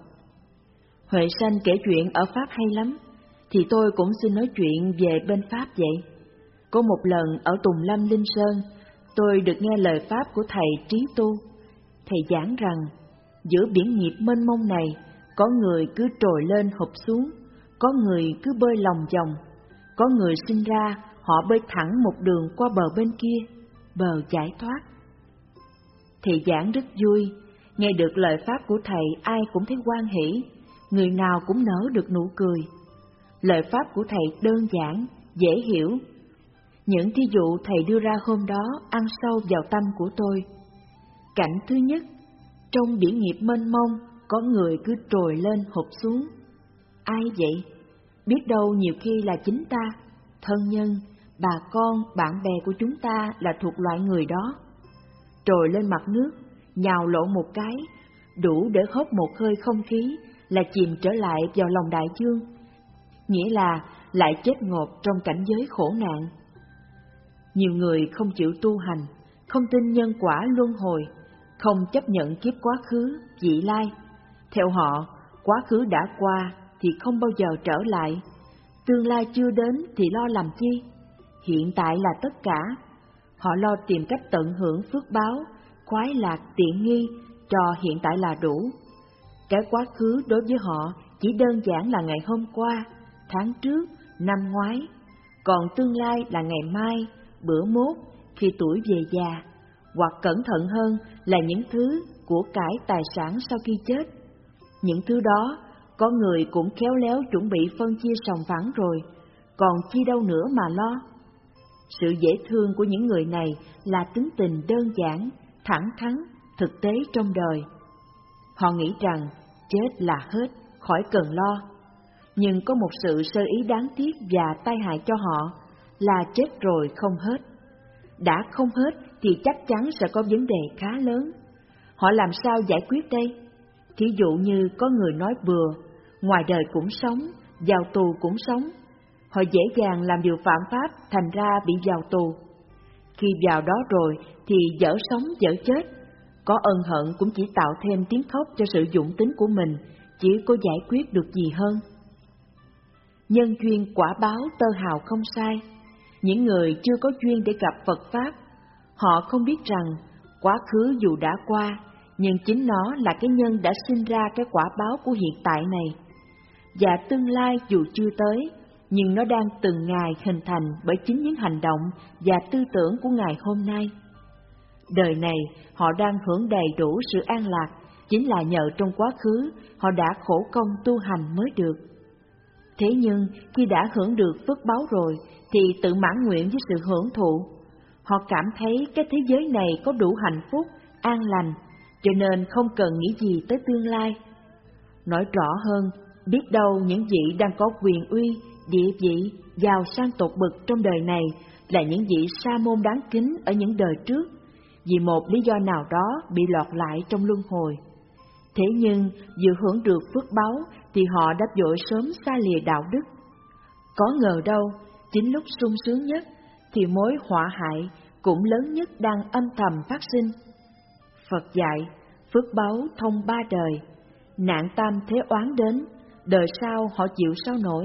Huệ Sanh kể chuyện ở Pháp hay lắm, thì tôi cũng xin nói chuyện về bên Pháp vậy. Có một lần ở Tùng Lâm Linh Sơn, tôi được nghe lời Pháp của Thầy Trí Tu. Thầy giảng rằng, giữa biển nghiệp mênh mông này, có người cứ trồi lên hụp xuống, có người cứ bơi lòng vòng, có người sinh ra, họ bơi thẳng một đường qua bờ bên kia, bờ giải thoát. Thầy giảng rất vui, nghe được lời Pháp của Thầy ai cũng thấy hoan hỷ, người nào cũng nở được nụ cười. Lời Pháp của Thầy đơn giản, dễ hiểu. Những thí dụ Thầy đưa ra hôm đó ăn sâu vào tâm của tôi. Cảnh thứ nhất, trong biển nghiệp mênh mông, có người cứ trồi lên hụp xuống. Ai vậy? Biết đâu nhiều khi là chính ta, thân nhân, bà con, bạn bè của chúng ta là thuộc loại người đó. Trồi lên mặt nước, nhào lộn một cái, đủ để hớp một hơi không khí, là chìm trở lại vào lòng đại dương. Nghĩa là lại chết ngột trong cảnh giới khổ nạn. Nhiều người không chịu tu hành, không tin nhân quả luân hồi, không chấp nhận kiếp quá khứ, vị lai. Theo họ, quá khứ đã qua thì không bao giờ trở lại, tương lai chưa đến thì lo làm chi, hiện tại là tất cả. Họ lo tìm cách tận hưởng phước báo, khoái lạc tiện nghi, cho hiện tại là đủ. Cái quá khứ đối với họ chỉ đơn giản là ngày hôm qua, tháng trước, năm ngoái, còn tương lai là ngày mai, bữa mốt, khi tuổi về già, hoặc cẩn thận hơn là những thứ của cải tài sản sau khi chết. Những thứ đó, có người cũng khéo léo chuẩn bị phân chia sòng phẳng rồi, còn chi đâu nữa mà lo. Sự dễ thương của những người này là tính tình đơn giản, thẳng thắn, thực tế trong đời. Họ nghĩ rằng chết là hết, khỏi cần lo. Nhưng có một sự sơ ý đáng tiếc và tai hại cho họ là chết rồi không hết. Đã không hết thì chắc chắn sẽ có vấn đề khá lớn. Họ làm sao giải quyết đây? Thí dụ như có người nói bừa, ngoài đời cũng sống, vào tù cũng sống. Họ dễ dàng làm điều phạm pháp, thành ra bị vào tù. Khi vào đó rồi thì dở sống dở chết. Có ân hận cũng chỉ tạo thêm tiếng khóc cho sự dũng tính của mình, chỉ có giải quyết được gì hơn. Nhân duyên quả báo tơ hào không sai. Những người chưa có duyên để gặp Phật Pháp, họ không biết rằng quá khứ dù đã qua, nhưng chính nó là cái nhân đã sinh ra cái quả báo của hiện tại này. Và tương lai dù chưa tới, nhưng nó đang từng ngày hình thành bởi chính những hành động và tư tưởng của ngày hôm nay. Đời này họ đang hưởng đầy đủ sự an lạc, chính là nhờ trong quá khứ họ đã khổ công tu hành mới được. Thế nhưng khi đã hưởng được phước báu rồi thì tự mãn nguyện với sự hưởng thụ. Họ cảm thấy cái thế giới này có đủ hạnh phúc, an lành, cho nên không cần nghĩ gì tới tương lai. Nói rõ hơn, biết đâu những vị đang có quyền uy, địa vị, giàu sang tột bực trong đời này là những vị sa môn đáng kính ở những đời trước, vì một lý do nào đó bị lọt lại trong luân hồi. Thế nhưng vừa hưởng được phước báu thì họ đã vội sớm xa lìa đạo đức. Có ngờ đâu, chính lúc sung sướng nhất thì mối họa hại cũng lớn nhất đang âm thầm phát sinh. Phật dạy, phước báu thông ba đời, nạn tam thế oán đến, đời sau họ chịu sao nổi.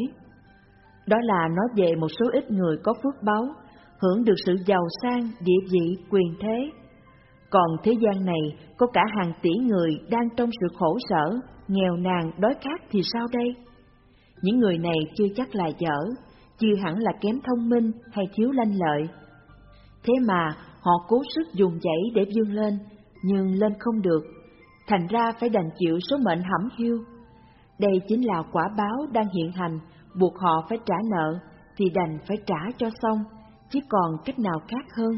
Đó là nói về một số ít người có phước báu, hưởng được sự giàu sang, địa vị, quyền thế. Còn thế gian này có cả hàng tỷ người đang trong sự khổ sở, nghèo nàn, đói khát thì sao đây? Những người này chưa chắc là dở, chưa hẳn là kém thông minh hay thiếu lanh lợi. Thế mà họ cố sức dùng dãy để vươn lên, nhưng lên không được, thành ra phải đành chịu số mệnh hẩm hiu. Đây chính là quả báo đang hiện hành, buộc họ phải trả nợ, thì đành phải trả cho xong, chứ còn cách nào khác hơn.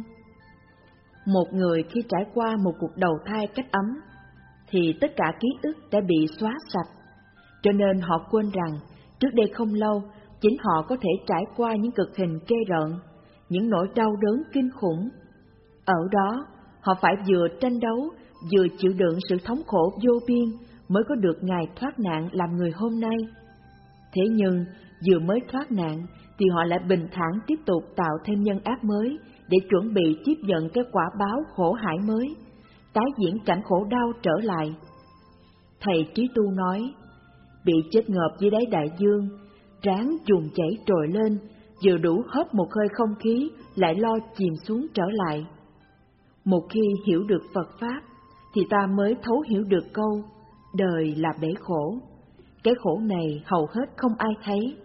Một người khi trải qua một cuộc đầu thai cách ấm, thì tất cả ký ức đã bị xóa sạch, cho nên họ quên rằng trước đây không lâu, chính họ có thể trải qua những cực hình ghê rợn, những nỗi đau đớn kinh khủng. Ở đó, họ phải vừa tranh đấu, vừa chịu đựng sự thống khổ vô biên mới có được ngày thoát nạn làm người hôm nay. Thế nhưng, vừa mới thoát nạn, thì họ lại bình thản tiếp tục tạo thêm nhân ác mới để chuẩn bị tiếp nhận cái quả báo khổ hải mới, tái diễn cảnh khổ đau trở lại. Thầy Trí Tu nói, bị chết ngợp dưới đáy đại dương, ráng dùng chảy trồi lên, vừa đủ hớp một hơi không khí, lại lo chìm xuống trở lại. Một khi hiểu được Phật Pháp, thì ta mới thấu hiểu được câu, đời là bể khổ. Cái khổ này hầu hết không ai thấy.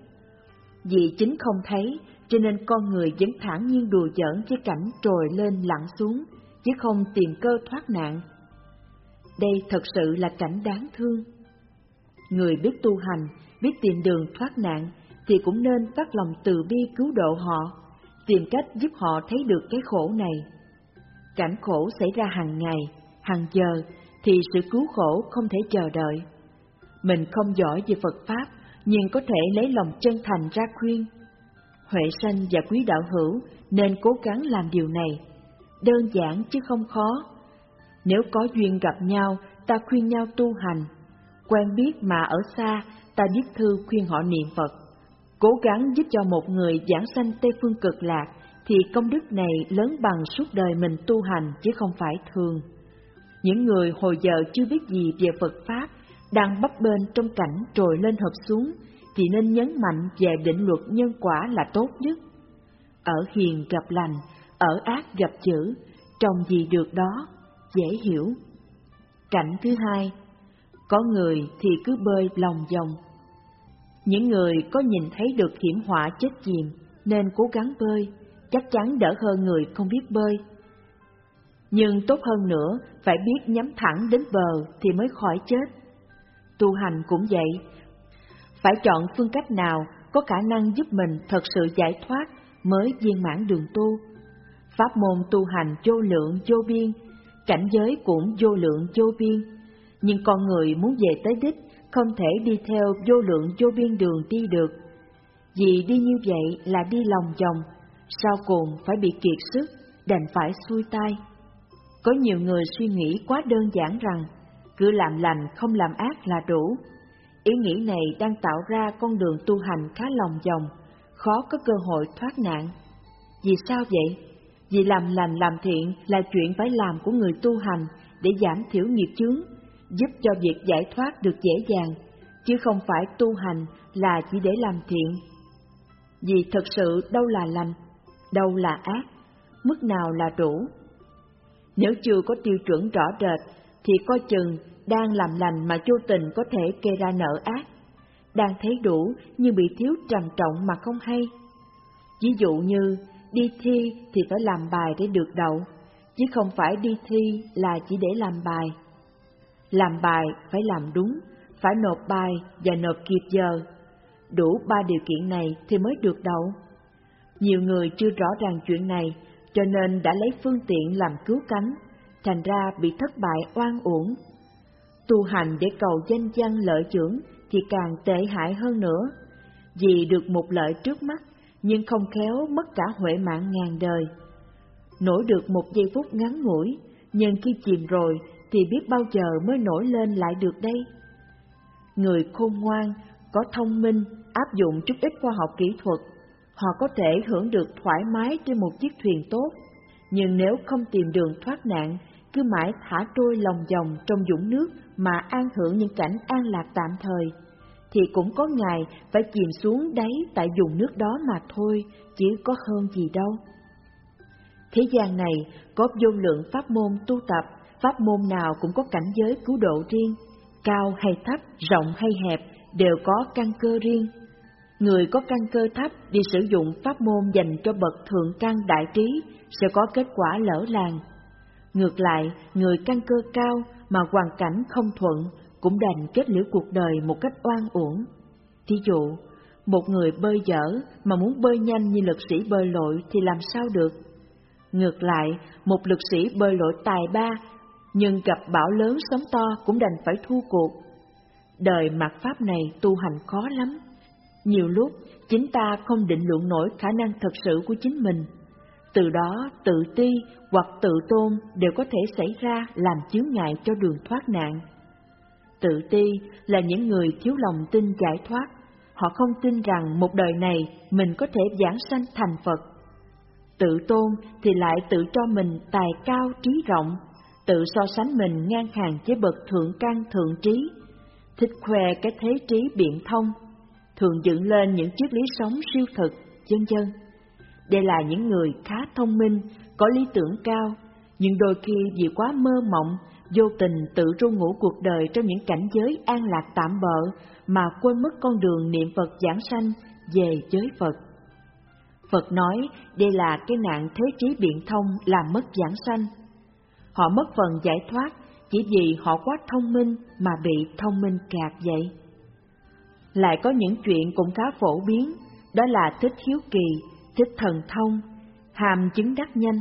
Vì chính không thấy, cho nên con người vẫn thản nhiên đùa giỡn với cảnh trồi lên lặn xuống, chứ không tìm cơ thoát nạn. Đây thật sự là cảnh đáng thương. Người biết tu hành, biết tìm đường thoát nạn, thì cũng nên phát lòng từ bi cứu độ họ, tìm cách giúp họ thấy được cái khổ này. Cảnh khổ xảy ra hàng ngày, hàng giờ, thì sự cứu khổ không thể chờ đợi. Mình không giỏi về Phật Pháp, nhưng có thể lấy lòng chân thành ra khuyên. Huệ sanh và quý đạo hữu nên cố gắng làm điều này, đơn giản chứ không khó. Nếu có duyên gặp nhau, ta khuyên nhau tu hành. Quen biết mà ở xa, ta viết thư khuyên họ niệm Phật. Cố gắng giúp cho một người giảng sanh Tây Phương Cực Lạc, thì công đức này lớn bằng suốt đời mình tu hành chứ không phải thường. Những người hồi giờ chưa biết gì về Phật Pháp, đang bấp bênh trong cảnh trồi lên hợp xuống, thì nên nhấn mạnh về định luật nhân quả là tốt nhất. Ở hiền gặp lành, ở ác gặp dữ, trồng gì được đó, dễ hiểu. Cảnh thứ hai, có người thì cứ bơi lòng vòng. Những người có nhìn thấy được hiểm họa chết chìm nên cố gắng bơi, chắc chắn đỡ hơn người không biết bơi. Nhưng tốt hơn nữa, phải biết nhắm thẳng đến bờ thì mới khỏi chết. Tu hành cũng vậy, phải chọn phương cách nào có khả năng giúp mình thật sự giải thoát mới viên mãn đường tu. Pháp môn tu hành vô lượng vô biên, cảnh giới cũng vô lượng vô biên, nhưng con người muốn về tới đích không thể đi theo vô lượng vô biên đường đi được. Vì đi như vậy là đi lòng vòng, sau cùng phải bị kiệt sức, đành phải xuôi tay. Có nhiều người suy nghĩ quá đơn giản rằng cứ làm lành không làm ác là đủ. Ý nghĩ này đang tạo ra con đường tu hành khá lòng vòng, khó có cơ hội thoát nạn. Vì sao vậy? Vì làm lành làm thiện là chuyện phải làm của người tu hành để giảm thiểu nghiệp chướng, giúp cho việc giải thoát được dễ dàng, chứ không phải tu hành là chỉ để làm thiện. Vì thật sự đâu là lành, đâu là ác, mức nào là đủ. Nếu chưa có tiêu chuẩn rõ rệt thì coi chừng đang làm lành mà vô tình có thể gây ra nợ ác, đang thấy đủ nhưng bị thiếu trầm trọng mà không hay. Ví dụ như đi thi thì phải làm bài để được đậu, chứ không phải đi thi là chỉ để làm bài. Làm bài phải làm đúng, phải nộp bài và nộp kịp giờ. Đủ ba điều kiện này thì mới được đậu. Nhiều người chưa rõ ràng chuyện này, cho nên đã lấy phương tiện làm cứu cánh, thành ra bị thất bại oan uổng. Tu hành để cầu danh văn lợi dưỡng thì càng tệ hại hơn nữa, vì được một lợi trước mắt, nhưng không khéo mất cả huệ mạng ngàn đời. Nổi được một giây phút ngắn ngủi, nhưng khi chìm rồi thì biết bao giờ mới nổi lên lại được đây. Người khôn ngoan, có thông minh, áp dụng chút ít khoa học kỹ thuật, họ có thể hưởng được thoải mái trên một chiếc thuyền tốt, nhưng nếu không tìm đường thoát nạn, cứ mãi thả trôi lòng vòng trong vũng nước mà an hưởng những cảnh an lạc tạm thời, thì cũng có ngày phải chìm xuống đáy tại vùng nước đó mà thôi, chứ có hơn gì đâu. Thế gian này có vô lượng pháp môn tu tập, pháp môn nào cũng có cảnh giới cứu độ riêng, cao hay thấp, rộng hay hẹp đều có căn cơ riêng. Người có căn cơ thấp đi sử dụng pháp môn dành cho bậc thượng căn đại trí sẽ có kết quả lỡ làng. Ngược lại, người căn cơ cao mà hoàn cảnh không thuận cũng đành kết liễu cuộc đời một cách oan uổng. Thí dụ, một người bơi dở mà muốn bơi nhanh như lực sĩ bơi lội thì làm sao được? Ngược lại, một lực sĩ bơi lội tài ba nhưng gặp bão lớn sóng to cũng đành phải thua cuộc. Đời mạt pháp này tu hành khó lắm. Nhiều lúc chính ta không định lượng nổi khả năng thật sự của chính mình. Từ đó tự ti hoặc tự tôn đều có thể xảy ra làm chướng ngại cho đường thoát nạn. Tự ti là những người thiếu lòng tin giải thoát. Họ không tin rằng một đời này mình có thể giảng sanh thành Phật. Tự tôn thì lại tự cho mình tài cao trí rộng, tự so sánh mình ngang hàng với bậc thượng căn thượng trí, thích khoe cái thế trí biện thông, thường dựng lên những triết lý sống siêu thực, vân vân. Đây là những người khá thông minh, có lý tưởng cao, nhưng đôi khi vì quá mơ mộng, vô tình tự ru ngủ cuộc đời trong những cảnh giới an lạc tạm bợ mà quên mất con đường niệm Phật giảng sanh về giới Phật. Phật nói đây là cái nạn thế trí biện thông làm mất giảng sanh. Họ mất phần giải thoát chỉ vì họ quá thông minh mà bị thông minh gạt vậy. Lại có những chuyện cũng khá phổ biến, đó là thích hiếu kỳ, thích thần thông, hàm chứng đắc nhanh.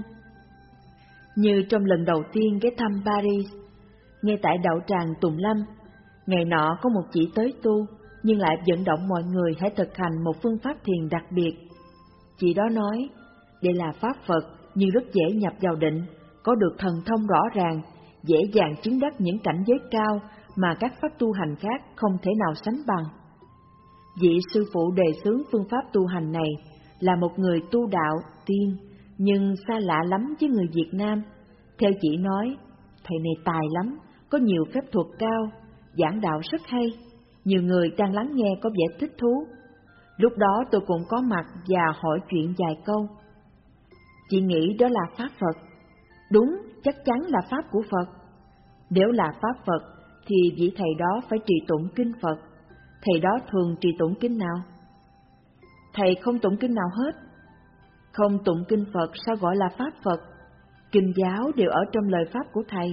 Như trong lần đầu tiên ghé thăm Paris, ngay tại đạo tràng Tùng Lâm, ngày nọ có một chị tới tu, nhưng lại vận động mọi người hãy thực hành một phương pháp thiền đặc biệt. Chị đó nói, đây là pháp Phật nhưng rất dễ nhập vào định, có được thần thông rõ ràng, dễ dàng chứng đắc những cảnh giới cao mà các pháp tu hành khác không thể nào sánh bằng. Vị sư phụ đề xướng phương pháp tu hành này là một người tu đạo tiên, nhưng xa lạ lắm với người Việt Nam. Theo chị nói, thầy này tài lắm, có nhiều phép thuật cao, giảng đạo rất hay, nhiều người đang lắng nghe có vẻ thích thú. Lúc đó tôi cũng có mặt và hỏi chuyện vài câu. Chị nghĩ đó là pháp Phật. Đúng, chắc chắn là pháp của Phật. Nếu là pháp Phật thì vị thầy đó phải trì tụng kinh Phật. Thầy đó thường trì tụng kinh nào? Thầy không tụng kinh nào hết. Không tụng kinh Phật sao gọi là Pháp Phật? Kinh giáo đều ở trong lời Pháp của Thầy.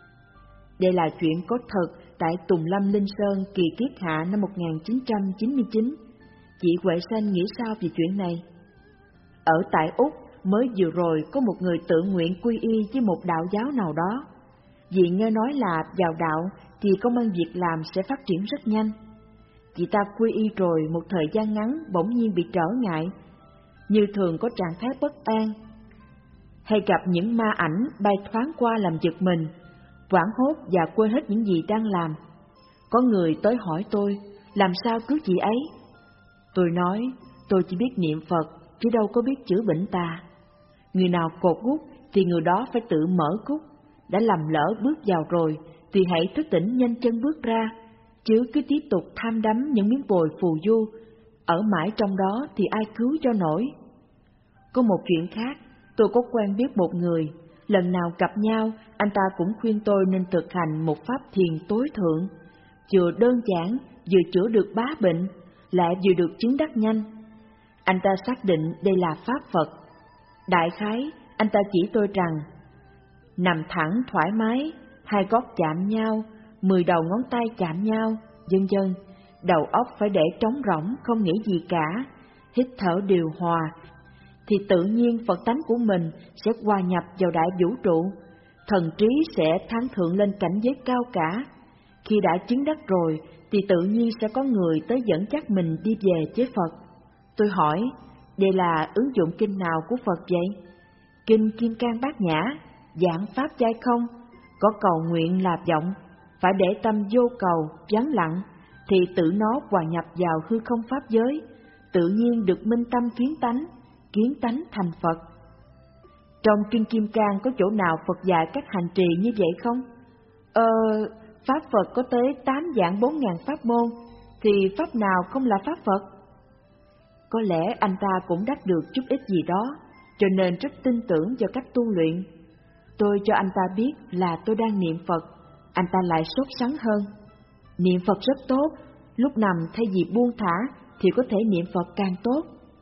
Đây là chuyện có thật tại Tùng Lâm Linh Sơn kỳ Kiết Hạ năm một nghìn chín trăm chín mươi chín. Chị Huệ Sanh nghĩ sao về chuyện này? Ở tại Úc mới vừa rồi có một người tự nguyện quy y với một đạo giáo nào đó. Vì nghe nói là vào đạo thì công ăn việc làm sẽ phát triển rất nhanh. Chị ta quy y rồi một thời gian ngắn bỗng nhiên bị trở ngại, như thường có trạng thái bất an, hay gặp những ma ảnh bay thoáng qua làm giật mình, hoảng hốt và quên hết những gì đang làm. Có người tới hỏi tôi, làm sao cứu chị ấy? Tôi nói, tôi chỉ biết niệm Phật, chứ đâu có biết chữa bệnh tà. Người nào cột gút thì người đó phải tự mở cúc. Đã lầm lỡ bước vào rồi thì hãy thức tỉnh nhanh chân bước ra, chứ cứ tiếp tục tham đắm những miếng bồi phù du, ở mãi trong đó thì ai cứu cho nổi. Có một chuyện khác, tôi có quen biết một người, lần nào gặp nhau, anh ta cũng khuyên tôi nên thực hành một pháp thiền tối thượng, vừa đơn giản, vừa chữa được bá bệnh, lại vừa được chứng đắc nhanh. Anh ta xác định đây là Pháp Phật. Đại khái, anh ta chỉ tôi rằng, nằm thẳng thoải mái, hai gót chạm nhau, mười đầu ngón tay chạm nhau, vân vân. Đầu óc phải để trống rỗng, không nghĩ gì cả, hít thở điều hòa, thì tự nhiên Phật tánh của mình sẽ hòa nhập vào đại vũ trụ, thần trí sẽ thăng thượng lên cảnh giới cao cả. Khi đã chứng đắc rồi, thì tự nhiên sẽ có người tới dẫn dắt mình đi về với Phật. Tôi hỏi, đây là ứng dụng kinh nào của Phật vậy? Kinh Kim Cang Bát Nhã, giảng pháp giai không, có cầu nguyện là vọng, phải để tâm vô cầu, vắng lặng, thì tự nó hòa nhập vào hư không pháp giới, tự nhiên được minh tâm kiến tánh, kiến tánh thành Phật. Trong Kinh Kim Cang có chỗ nào Phật dạy các hành trì như vậy không? Ờ, Pháp Phật có tới tám vạn bốn ngàn pháp môn, thì pháp nào không là Pháp Phật? Có lẽ anh ta cũng đắc được chút ít gì đó, cho nên rất tin tưởng vào cách tu luyện. Tôi cho anh ta biết là tôi đang niệm Phật, anh ta lại sốt sắng hơn. Niệm Phật rất tốt, lúc nằm thay vì buông thả thì có thể niệm Phật càng tốt.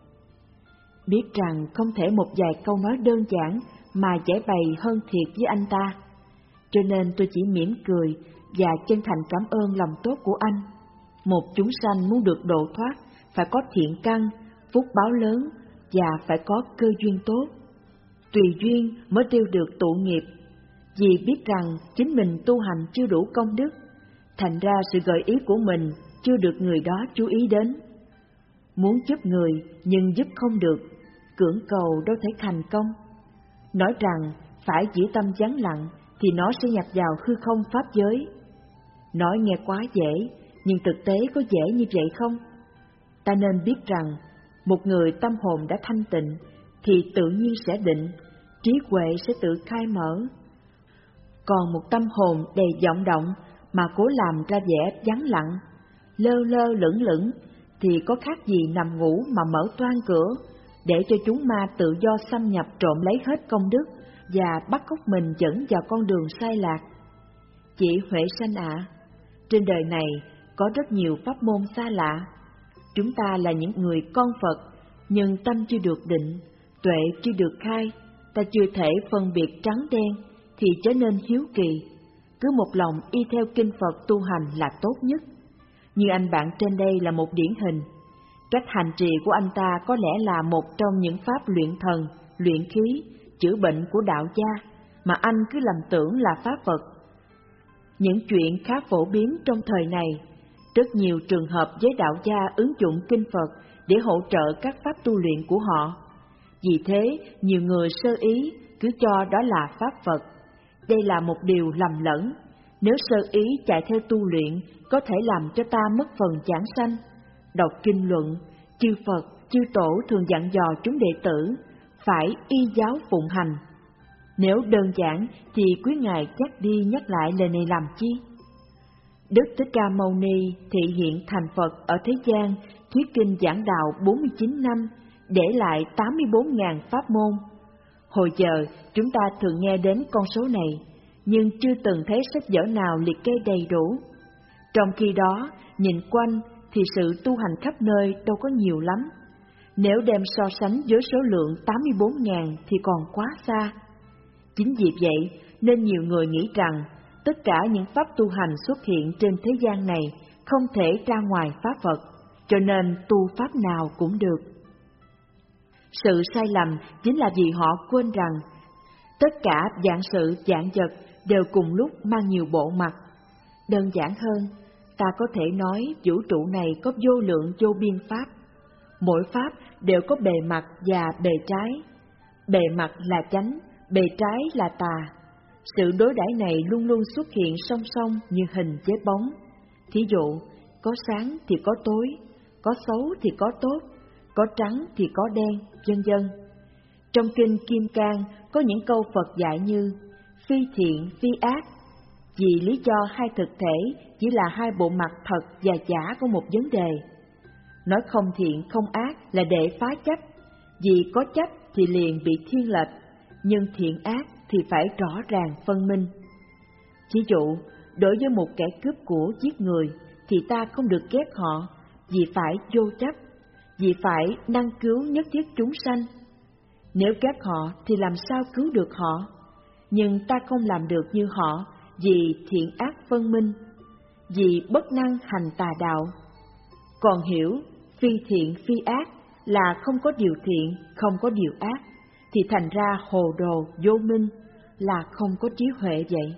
Biết rằng không thể một vài câu nói đơn giản mà giải bày hơn thiệt với anh ta, cho nên tôi chỉ mỉm cười và chân thành cảm ơn lòng tốt của anh. Một chúng sanh muốn được độ thoát phải có thiện căn, phúc báo lớn và phải có cơ duyên tốt. Tùy duyên mới tiêu được tụ nghiệp, vì biết rằng chính mình tu hành chưa đủ công đức, thành ra sự gợi ý của mình chưa được người đó chú ý đến. Muốn giúp người nhưng giúp không được, cưỡng cầu đâu thể thành công. Nói rằng phải chỉ tâm vắng lặng thì nó sẽ nhập vào hư không pháp giới. Nói nghe quá dễ, nhưng thực tế có dễ như vậy không? Ta nên biết rằng, một người tâm hồn đã thanh tịnh thì tự nhiên sẽ định, trí huệ sẽ tự khai mở. Còn một tâm hồn đầy vọng động mà cố làm ra vẻ vắng lặng, lơ lơ lửng lửng, thì có khác gì nằm ngủ mà mở toang cửa, để cho chúng ma tự do xâm nhập trộm lấy hết công đức và bắt cóc mình dẫn vào con đường sai lạc. Chị Huệ Sanh ạ, à, trên đời này có rất nhiều pháp môn xa lạ. Chúng ta là những người con Phật, nhưng tâm chưa được định, tuệ chưa được khai, ta chưa thể phân biệt trắng đen, thì trở nên hiếu kỳ. Cứ một lòng y theo kinh Phật tu hành là tốt nhất. Như anh bạn trên đây là một điển hình. Cách hành trì của anh ta có lẽ là một trong những pháp luyện thần, luyện khí, chữa bệnh của đạo gia, mà anh cứ lầm tưởng là pháp Phật. Những chuyện khá phổ biến trong thời này, rất nhiều trường hợp với đạo gia ứng dụng kinh Phật để hỗ trợ các pháp tu luyện của họ. Vì thế, nhiều người sơ ý cứ cho đó là pháp Phật. Đây là một điều lầm lẫn. Nếu sơ ý chạy theo tu luyện, có thể làm cho ta mất phần giảng sanh. Đọc kinh luận, chư Phật, chư Tổ thường dặn dò chúng đệ tử phải y giáo phụng hành. Nếu đơn giản thì quý ngài nhắc đi nhắc lại lời này làm chi? Đức Thích Ca Mâu Ni thị hiện thành Phật ở thế gian, thuyết kinh giảng đạo bốn mươi chín năm, để lại tám mươi bốn nghìn pháp môn. Hồi giờ chúng ta thường nghe đến con số này, nhưng chưa từng thấy sách vở nào liệt kê đầy đủ. Trong khi đó, nhìn quanh thì sự tu hành khắp nơi đâu có nhiều lắm. Nếu đem so sánh với số lượng tám mươi bốn nghìn thì còn quá xa. Chính vì vậy nên nhiều người nghĩ rằng tất cả những pháp tu hành xuất hiện trên thế gian này không thể ra ngoài pháp Phật, cho nên tu pháp nào cũng được. Sự sai lầm chính là vì họ quên rằng tất cả vạn sự vạn vật đều cùng lúc mang nhiều bộ mặt. Đơn giản hơn, ta có thể nói vũ trụ này có vô lượng vô biên pháp. Mỗi pháp đều có bề mặt và bề trái. Bề mặt là chánh, bề trái là tà. Sự đối đãi này luôn luôn xuất hiện song song như hình với bóng. Thí dụ, có sáng thì có tối, có xấu thì có tốt, có trắng thì có đen, vân vân. Trong kinh Kim Cang có những câu Phật dạy như phi thiện, phi ác, vì lý do hai thực thể chỉ là hai bộ mặt thật và giả của một vấn đề. Nói không thiện không ác là để phá chấp, vì có chấp thì liền bị thiên lệch, nhưng thiện ác thì phải rõ ràng phân minh. Ví dụ, đối với một kẻ cướp của giết người thì ta không được ghét họ, vì phải vô chấp, vì phải năng cứu nhất thiết chúng sanh. Nếu ghét họ thì làm sao cứu được họ? Nhưng ta không làm được như họ vì thiện ác phân minh, vì bất năng hành tà đạo. Còn hiểu phi thiện phi ác là không có điều thiện, không có điều ác, thì thành ra hồ đồ vô minh, là không có trí huệ vậy.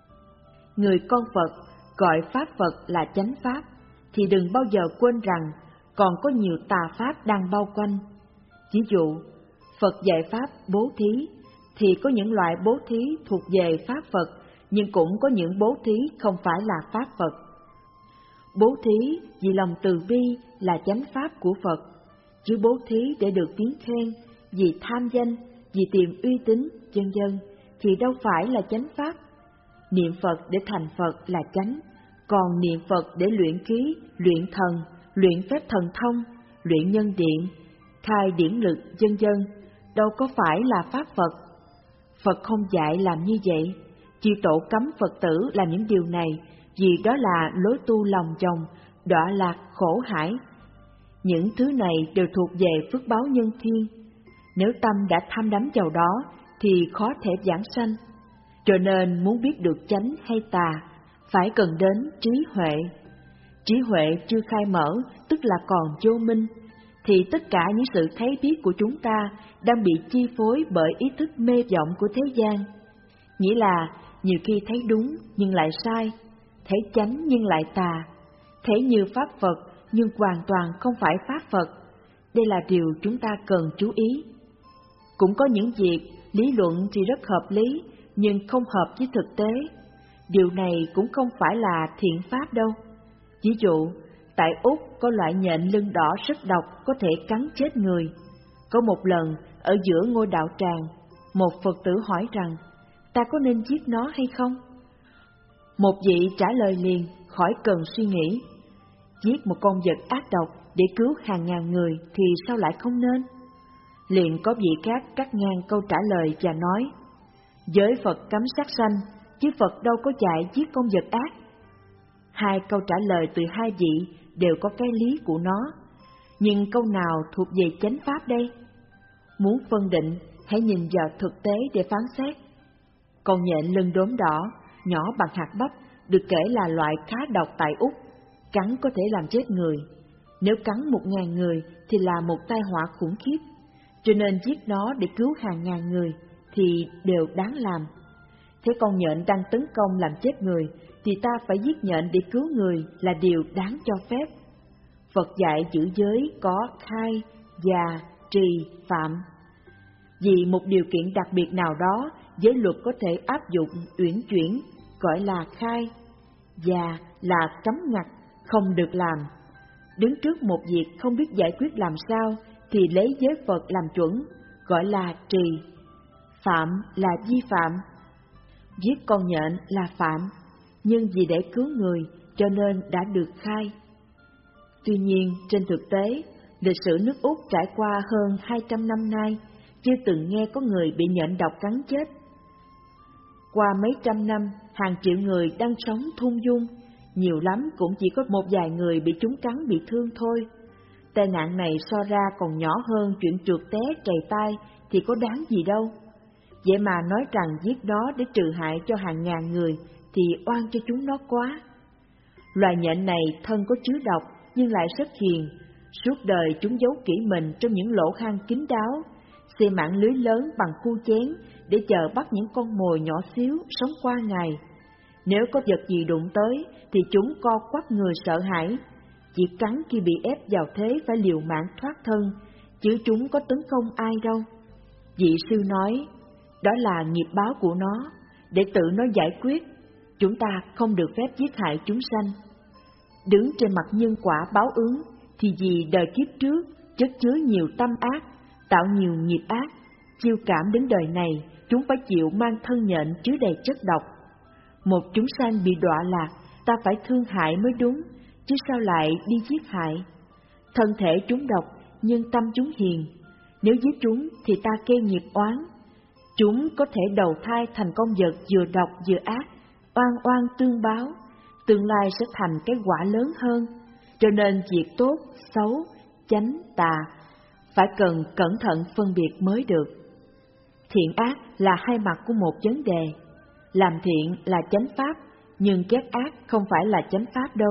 Người con Phật gọi pháp Phật là chánh pháp, thì đừng bao giờ quên rằng còn có nhiều tà pháp đang bao quanh. Ví dụ, Phật dạy pháp bố thí, thì có những loại bố thí thuộc về pháp Phật, nhưng cũng có những bố thí không phải là pháp Phật. Bố thí vì lòng từ bi là chánh pháp của Phật, chứ bố thí để được tiếng khen, vì tham danh, vì tìm uy tín, vân vân thì đâu phải là chánh pháp. Niệm Phật để thành Phật là chánh, còn niệm Phật để luyện khí, luyện thần, luyện phép thần thông, luyện nhân điện, khai điển lực, vân vân đâu có phải là pháp Phật. Phật không dạy làm như vậy. Chư tổ cấm Phật tử làm những điều này vì đó là lối tu lòng vòng, đọa lạc khổ hải. Những thứ này đều thuộc về phước báo nhân thiên. Nếu tâm đã tham đắm vào đó thì khó thể giảng sanh. Cho nên muốn biết được chánh hay tà, phải cần đến trí huệ. Trí huệ chưa khai mở, tức là còn vô minh, thì tất cả những sự thấy biết của chúng ta đang bị chi phối bởi ý thức mê vọng của thế gian. Nghĩa là nhiều khi thấy đúng nhưng lại sai, thấy chánh nhưng lại tà, thấy như pháp Phật nhưng hoàn toàn không phải pháp Phật. Đây là điều chúng ta cần chú ý. Cũng có những việc lý luận thì rất hợp lý nhưng không hợp với thực tế. Điều này cũng không phải là thiện pháp đâu. Ví dụ, tại Úc có loại nhện lưng đỏ rất độc có thể cắn chết người. Có một lần, ở giữa ngôi đạo tràng, một Phật tử hỏi rằng, ta có nên giết nó hay không? Một vị trả lời liền, khỏi cần suy nghĩ. Giết một con vật ác độc để cứu hàng ngàn người thì sao lại không nên? Liền có vị khác cắt ngang câu trả lời và nói, giới Phật cấm sát sanh, chứ Phật đâu có dạy giết con vật ác. Hai câu trả lời từ hai vị đều có cái lý của nó, nhưng câu nào thuộc về chánh pháp đây? Muốn phân định, hãy nhìn vào thực tế để phán xét. Con nhện lưng đốm đỏ, nhỏ bằng hạt bắp, được kể là loại khá độc tại Úc, cắn có thể làm chết người. Nếu cắn một ngàn người thì là một tai họa khủng khiếp, cho nên giết nó để cứu hàng ngàn người thì đều đáng làm. Thế con nhện đang tấn công làm chết người thì ta phải giết nhện để cứu người là điều đáng cho phép. Phật dạy giữ giới có khai, già, trì, phạm. Vì một điều kiện đặc biệt nào đó, giới luật có thể áp dụng uyển chuyển, gọi là khai. Già là cấm ngặt, không được làm. Đứng trước một việc không biết giải quyết làm sao thì lấy giới Phật làm chuẩn, gọi là trì. Phạm là vi phạm. Giết con nhện là phạm, nhưng vì để cứu người cho nên đã được khai. Tuy nhiên, trên thực tế, lịch sử nước Úc trải qua hơn hai trăm năm nay, chưa từng nghe có người bị nhện độc cắn chết. Qua mấy trăm năm, hàng triệu người đang sống thung dung, nhiều lắm cũng chỉ có một vài người bị chúng cắn bị thương thôi. tai nạn này so ra còn nhỏ hơn chuyện trượt té trầy tay thì có đáng gì đâu. Vậy mà nói rằng giết đó để trừ hại cho hàng ngàn người thì oan cho chúng nó quá. Loài nhện này thân có chứa độc nhưng lại rất hiền, suốt đời chúng giấu kỹ mình trong những lỗ hang kín đáo, xây mạng lưới lớn bằng khu chén để chờ bắt những con mồi nhỏ xíu sống qua ngày. Nếu có vật gì đụng tới thì chúng co quắp người sợ hãi, chỉ cắn khi bị ép vào thế phải liều mạng thoát thân, chứ chúng có tấn công ai đâu. Vị sư nói, đó là nghiệp báo của nó, để tự nó giải quyết, chúng ta không được phép giết hại chúng sanh. Đứng trên mặt nhân quả báo ứng, thì vì đời kiếp trước chất chứa nhiều tâm ác, tạo nhiều nghiệp ác, chiêu cảm đến đời này, chúng phải chịu mang thân nhện chứa đầy chất độc. Một chúng sanh bị đọa lạc, ta phải thương hại mới đúng, chứ sao lại đi giết hại. Thân thể chúng độc, nhưng tâm chúng hiền, nếu giết chúng thì ta kêu nghiệp oán. Chúng có thể đầu thai thành con vật vừa độc vừa ác, oan oan tương báo, tương lai sẽ thành cái quả lớn hơn. Cho nên việc tốt, xấu, chánh, tà phải cần cẩn thận phân biệt mới được. Thiện ác là hai mặt của một vấn đề. Làm thiện là chánh pháp, nhưng ghét ác không phải là chánh pháp đâu.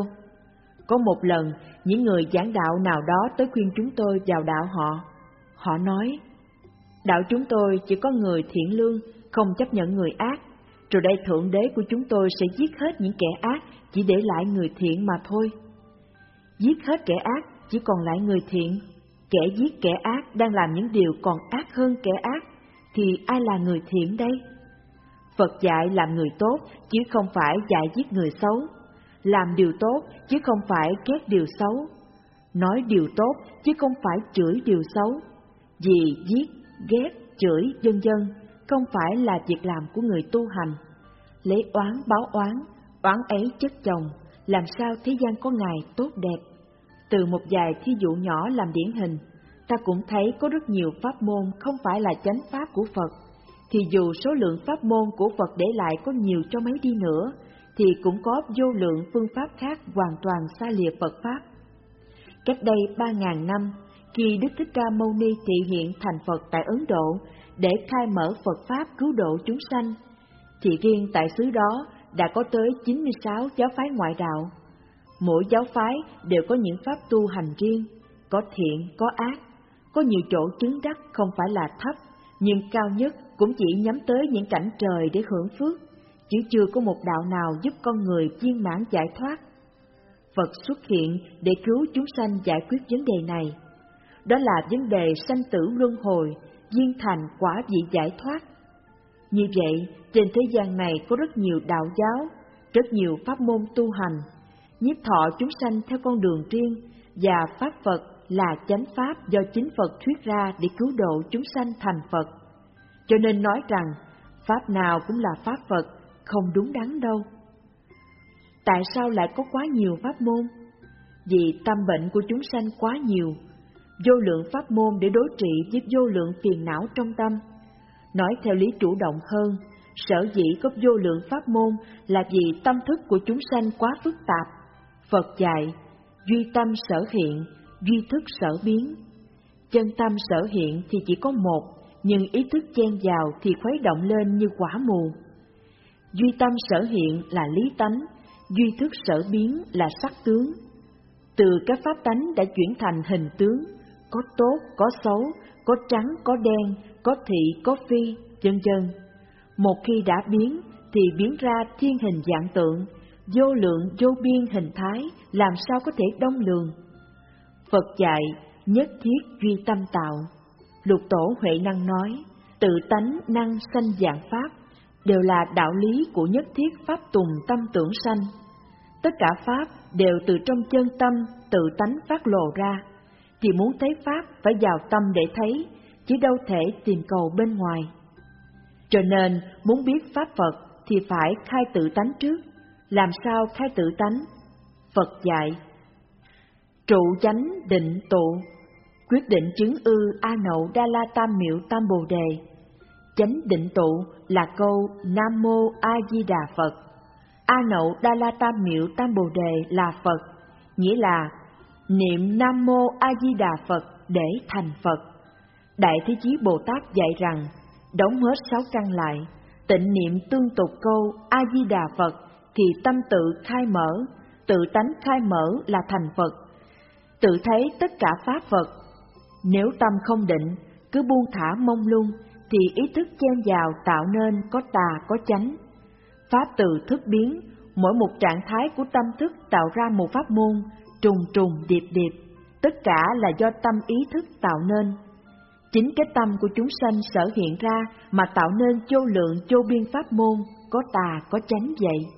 Có một lần, những người giảng đạo nào đó tới khuyên chúng tôi vào đạo họ. Họ nói, đạo chúng tôi chỉ có người thiện lương, không chấp nhận người ác. Rồi đây Thượng Đế của chúng tôi sẽ giết hết những kẻ ác, chỉ để lại người thiện mà thôi. Giết hết kẻ ác, chỉ còn lại người thiện. Kẻ giết kẻ ác đang làm những điều còn ác hơn kẻ ác, thì ai là người thiện đây? Phật dạy làm người tốt, chứ không phải dạy giết người xấu. Làm điều tốt, chứ không phải ghét điều xấu. Nói điều tốt, chứ không phải chửi điều xấu. Vì giết, ghét, chửi, vân vân không phải là việc làm của người tu hành. Lấy oán báo oán, oán ấy chất chồng, làm sao thế gian có ngày tốt đẹp. Từ một vài thí dụ nhỏ làm điển hình, ta cũng thấy có rất nhiều pháp môn không phải là chánh pháp của Phật. Thì dù số lượng pháp môn của Phật để lại có nhiều cho mấy đi nữa, thì cũng có vô lượng phương pháp khác hoàn toàn xa lìa Phật Pháp. Cách đây ba ngàn năm, khi Đức Thích Ca Mâu Ni thị hiện thành Phật tại Ấn Độ để khai mở Phật Pháp cứu độ chúng sanh, thì riêng tại xứ đó đã có tới chín mươi sáu giáo phái ngoại đạo. Mỗi giáo phái đều có những pháp tu hành riêng, có thiện, có ác, có nhiều chỗ chứng đắc không phải là thấp, nhưng cao nhất cũng chỉ nhắm tới những cảnh trời để hưởng phước, chứ chưa có một đạo nào giúp con người viên mãn giải thoát. Phật xuất hiện để cứu chúng sanh giải quyết vấn đề này. Đó là vấn đề sanh tử luân hồi, viên thành quả vị giải thoát. Như vậy, trên thế gian này có rất nhiều đạo giáo, rất nhiều pháp môn tu hành, nhiếp thọ chúng sanh theo con đường riêng, và Pháp Phật là chánh pháp do chính Phật thuyết ra để cứu độ chúng sanh thành Phật. Cho nên nói rằng, pháp nào cũng là pháp Phật, không đúng đắn đâu. Tại sao lại có quá nhiều pháp môn? Vì tâm bệnh của chúng sanh quá nhiều, vô lượng pháp môn để đối trị với vô lượng phiền não trong tâm. Nói theo lý chủ động hơn, sở dĩ có vô lượng pháp môn là vì tâm thức của chúng sanh quá phức tạp. Phật dạy, duy tâm sở hiện, duy thức sở biến. Chân tâm sở hiện thì chỉ có một, nhưng ý thức chen vào thì khuấy động lên như quả mù. Duy tâm sở hiện là lý tánh, duy thức sở biến là sắc tướng. Từ các pháp tánh đã chuyển thành hình tướng, có tốt, có xấu, có trắng, có đen, có thị, có phi, vân vân. Một khi đã biến, thì biến ra thiên hình vạn tượng, vô lượng vô biên hình thái, làm sao có thể đong lường. Phật dạy, nhất thiết duy tâm tạo. Lục Tổ Huệ Năng nói, tự tánh năng sanh vạn pháp, đều là đạo lý của nhất thiết pháp tùng tâm tưởng sanh. Tất cả pháp đều từ trong chân tâm tự tánh phát lộ ra, thì muốn thấy pháp phải vào tâm để thấy, chứ đâu thể tìm cầu bên ngoài. Cho nên muốn biết pháp Phật thì phải khai tự tánh trước. Làm sao khai tự tánh? Phật dạy, trụ chánh định tụ, quyết định chứng ư A Nậu Đa La Tam Miệu Tam Bồ Đề. Chánh định tụ là câu Nam Mô A Di Đà Phật. A Nậu Đa La Tam Miệu Tam Bồ Đề là Phật, nghĩa là Niệm Nam Mô A Di Đà Phật để thành Phật. Đại Thế Chí Bồ Tát dạy rằng, đóng hết sáu căn lại, tịnh niệm tương tục câu A Di Đà Phật thì tâm tự khai mở, tự tánh khai mở là thành Phật, tự thấy tất cả pháp Phật. Nếu tâm không định, cứ buông thả mông lung, thì ý thức chen vào tạo nên có tà có chánh. Pháp từ thức biến, mỗi một trạng thái của tâm thức tạo ra một pháp môn, trùng trùng điệp điệp, tất cả là do tâm ý thức tạo nên. Chính cái tâm của chúng sanh sở hiện ra mà tạo nên vô lượng vô biên pháp môn, có tà có chánh vậy.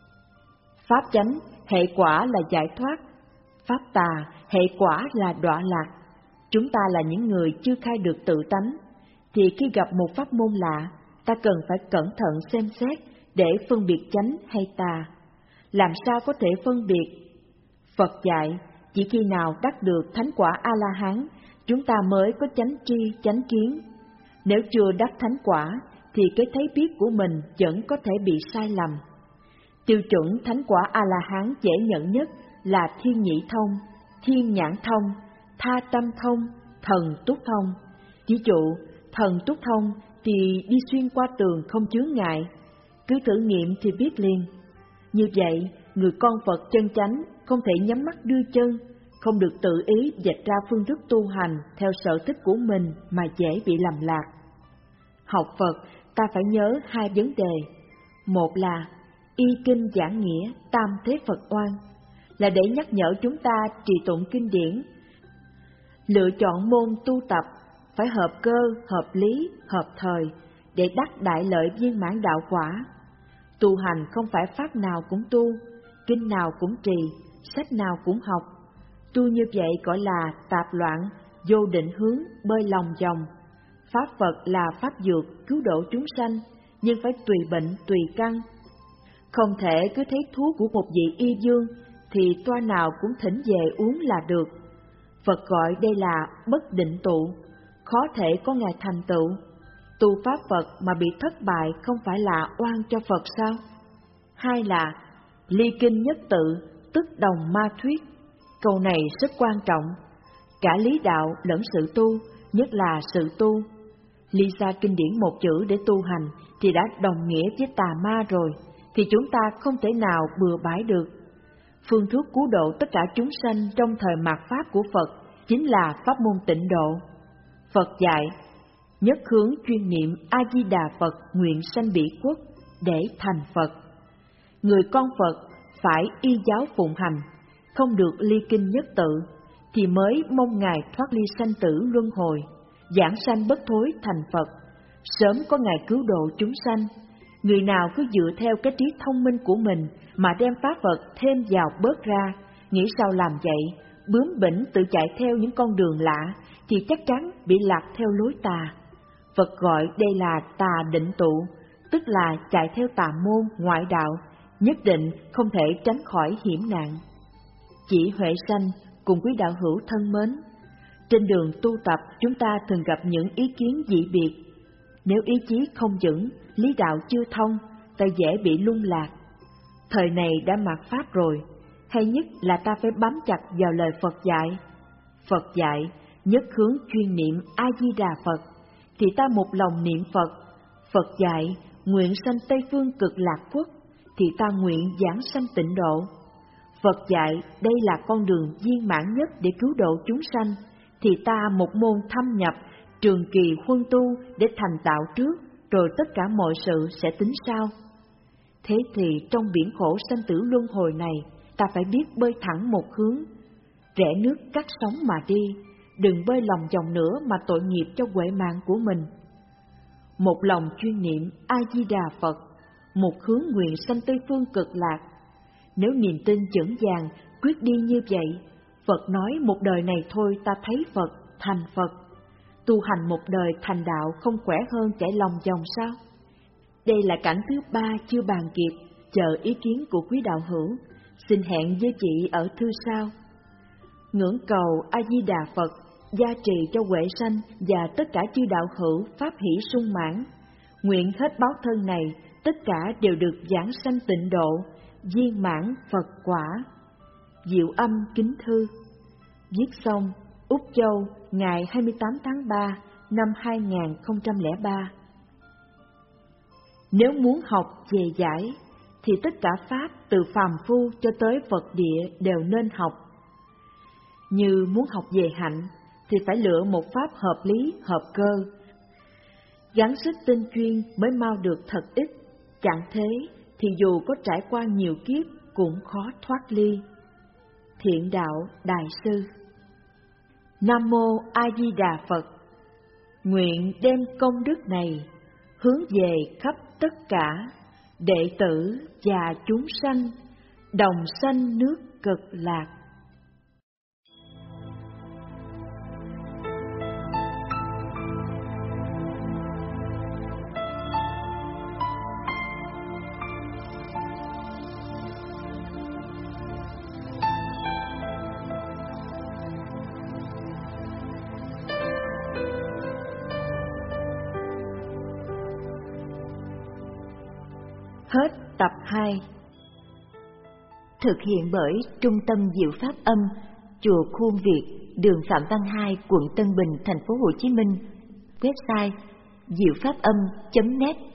Pháp chánh, hệ quả là giải thoát. Pháp tà, hệ quả là đọa lạc. Chúng ta là những người chưa khai được tự tánh, thì khi gặp một pháp môn lạ, ta cần phải cẩn thận xem xét để phân biệt chánh hay tà. Làm sao có thể phân biệt? Phật dạy, chỉ khi nào đắc được thánh quả A-la-hán, chúng ta mới có chánh tri, chánh kiến. Nếu chưa đắc thánh quả, thì cái thấy biết của mình vẫn có thể bị sai lầm. Tiêu chuẩn thánh quả A-la-hán dễ nhận nhất là thiên nhĩ thông, thiên nhãn thông, tha tâm thông, thần túc thông. Ví dụ, thần túc thông thì đi xuyên qua tường không chướng ngại, cứ thử nghiệm thì biết liền. Như vậy, người con Phật chân chánh không thể nhắm mắt đưa chân, không được tự ý vạch ra phương thức tu hành theo sở thích của mình mà dễ bị lầm lạc. Học Phật, ta phải nhớ hai vấn đề. Một là y kinh giảng nghĩa tam thế Phật oan, là để nhắc nhở chúng ta trì tụng kinh điển. Lựa chọn môn tu tập phải hợp cơ, hợp lý, hợp thời, để đắc đại lợi viên mãn đạo quả. Tu hành không phải pháp nào cũng tu, kinh nào cũng trì, sách nào cũng học. Tu như vậy gọi là tạp loạn, vô định hướng, bơi lòng vòng. Pháp Phật là pháp dược cứu độ chúng sanh, nhưng phải tùy bệnh, tùy căn. Không thể cứ thấy thuốc của một vị y dương thì toa nào cũng thỉnh về uống là được. Phật gọi đây là bất định tụ, khó thể có ngày thành tựu. Tu pháp Phật mà bị thất bại không phải là oan cho Phật sao? Hai là ly kinh nhất tự, tức đồng ma thuyết. Câu này rất quan trọng, cả lý đạo lẫn sự tu, nhất là sự tu. Ly xa kinh điển một chữ để tu hành thì đã đồng nghĩa với tà ma rồi, thì chúng ta không thể nào bừa bãi được. Phương thuốc cứu độ tất cả chúng sanh trong thời mạt Pháp của Phật chính là pháp môn tịnh độ. Phật dạy, nhất hướng chuyên niệm A-di-đà Phật nguyện sanh bỉ quốc để thành Phật. Người con Phật phải y giáo phụng hành, không được ly kinh nhất tự, thì mới mong Ngài thoát ly sanh tử luân hồi, giảng sanh bất thối thành Phật, sớm có ngày cứu độ chúng sanh. Người nào cứ dựa theo cái trí thông minh của mình mà đem pháp Phật thêm vào bớt ra, nghĩ sao làm vậy, bướng bỉnh tự chạy theo những con đường lạ, thì chắc chắn bị lạc theo lối tà. Phật gọi đây là tà định tụ, tức là chạy theo tà môn, ngoại đạo, nhất định không thể tránh khỏi hiểm nạn. Chỉ Huệ Sanh cùng quý đạo hữu thân mến, trên đường tu tập chúng ta thường gặp những ý kiến dị biệt. Nếu ý chí không vững, lý đạo chưa thông, ta dễ bị lung lạc. Thời này đã mạt Pháp rồi, hay nhất là ta phải bám chặt vào lời Phật dạy. Phật dạy, nhất hướng chuyên niệm A-di-đà Phật, thì ta một lòng niệm Phật. Phật dạy, nguyện sanh Tây Phương Cực Lạc Quốc, thì ta nguyện giảng sanh tịnh độ. Phật dạy, đây là con đường viên mãn nhất để cứu độ chúng sanh, thì ta một môn thâm nhập, trường kỳ huân tu để thành tạo trước, rồi tất cả mọi sự sẽ tính sau. Thế thì trong biển khổ sanh tử luân hồi này, ta phải biết bơi thẳng một hướng, rẽ nước cắt sóng mà đi, đừng bơi lòng vòng nữa mà tội nghiệp cho huệ mạng của mình. Một lòng chuyên niệm A-di-đà Phật, một hướng nguyện sanh Tây Phương Cực Lạc. Nếu niềm tin vững vàng, quyết đi như vậy, Phật nói một đời này thôi ta thấy Phật, thành Phật. Tu hành một đời thành đạo không khỏe hơn chạy lòng vòng sao? Đây là cảnh thứ ba chưa bàn kịp, chờ ý kiến của quý đạo hữu. Xin hẹn với chị ở thư sau. Ngưỡng cầu A-di-đà Phật gia trì cho Huệ Sanh và tất cả chư đạo hữu pháp hỷ sung mãn. Nguyện hết báo thân này, tất cả đều được giảng sanh tịnh độ, viên mãn Phật quả. Diệu Âm kính thư. Viết xong, Úc Châu, ngày hai mươi tám tháng ba năm hai nghìn không trăm lẻ ba. Nếu muốn học về giải, thì tất cả pháp từ phàm phu cho tới vật địa đều nên học. Như muốn học về hạnh, thì phải lựa một pháp hợp lý, hợp cơ. Gắng sức tinh chuyên mới mau được thật ít, chẳng thế thì dù có trải qua nhiều kiếp cũng khó thoát ly. Thiện Đạo Đại Sư. Nam Mô A Di Đà Phật. Nguyện đem công đức này hướng về khắp tất cả đệ tử và chúng sanh đồng sanh nước Cực Lạc. Hết tập hai. Thực hiện bởi Trung tâm Diệu Pháp Âm, Chùa Khuôn Việt, đường Phạm Văn Hai, quận Tân Bình, thành phố Hồ Chí Minh. Website diệu pháp âm chấm net.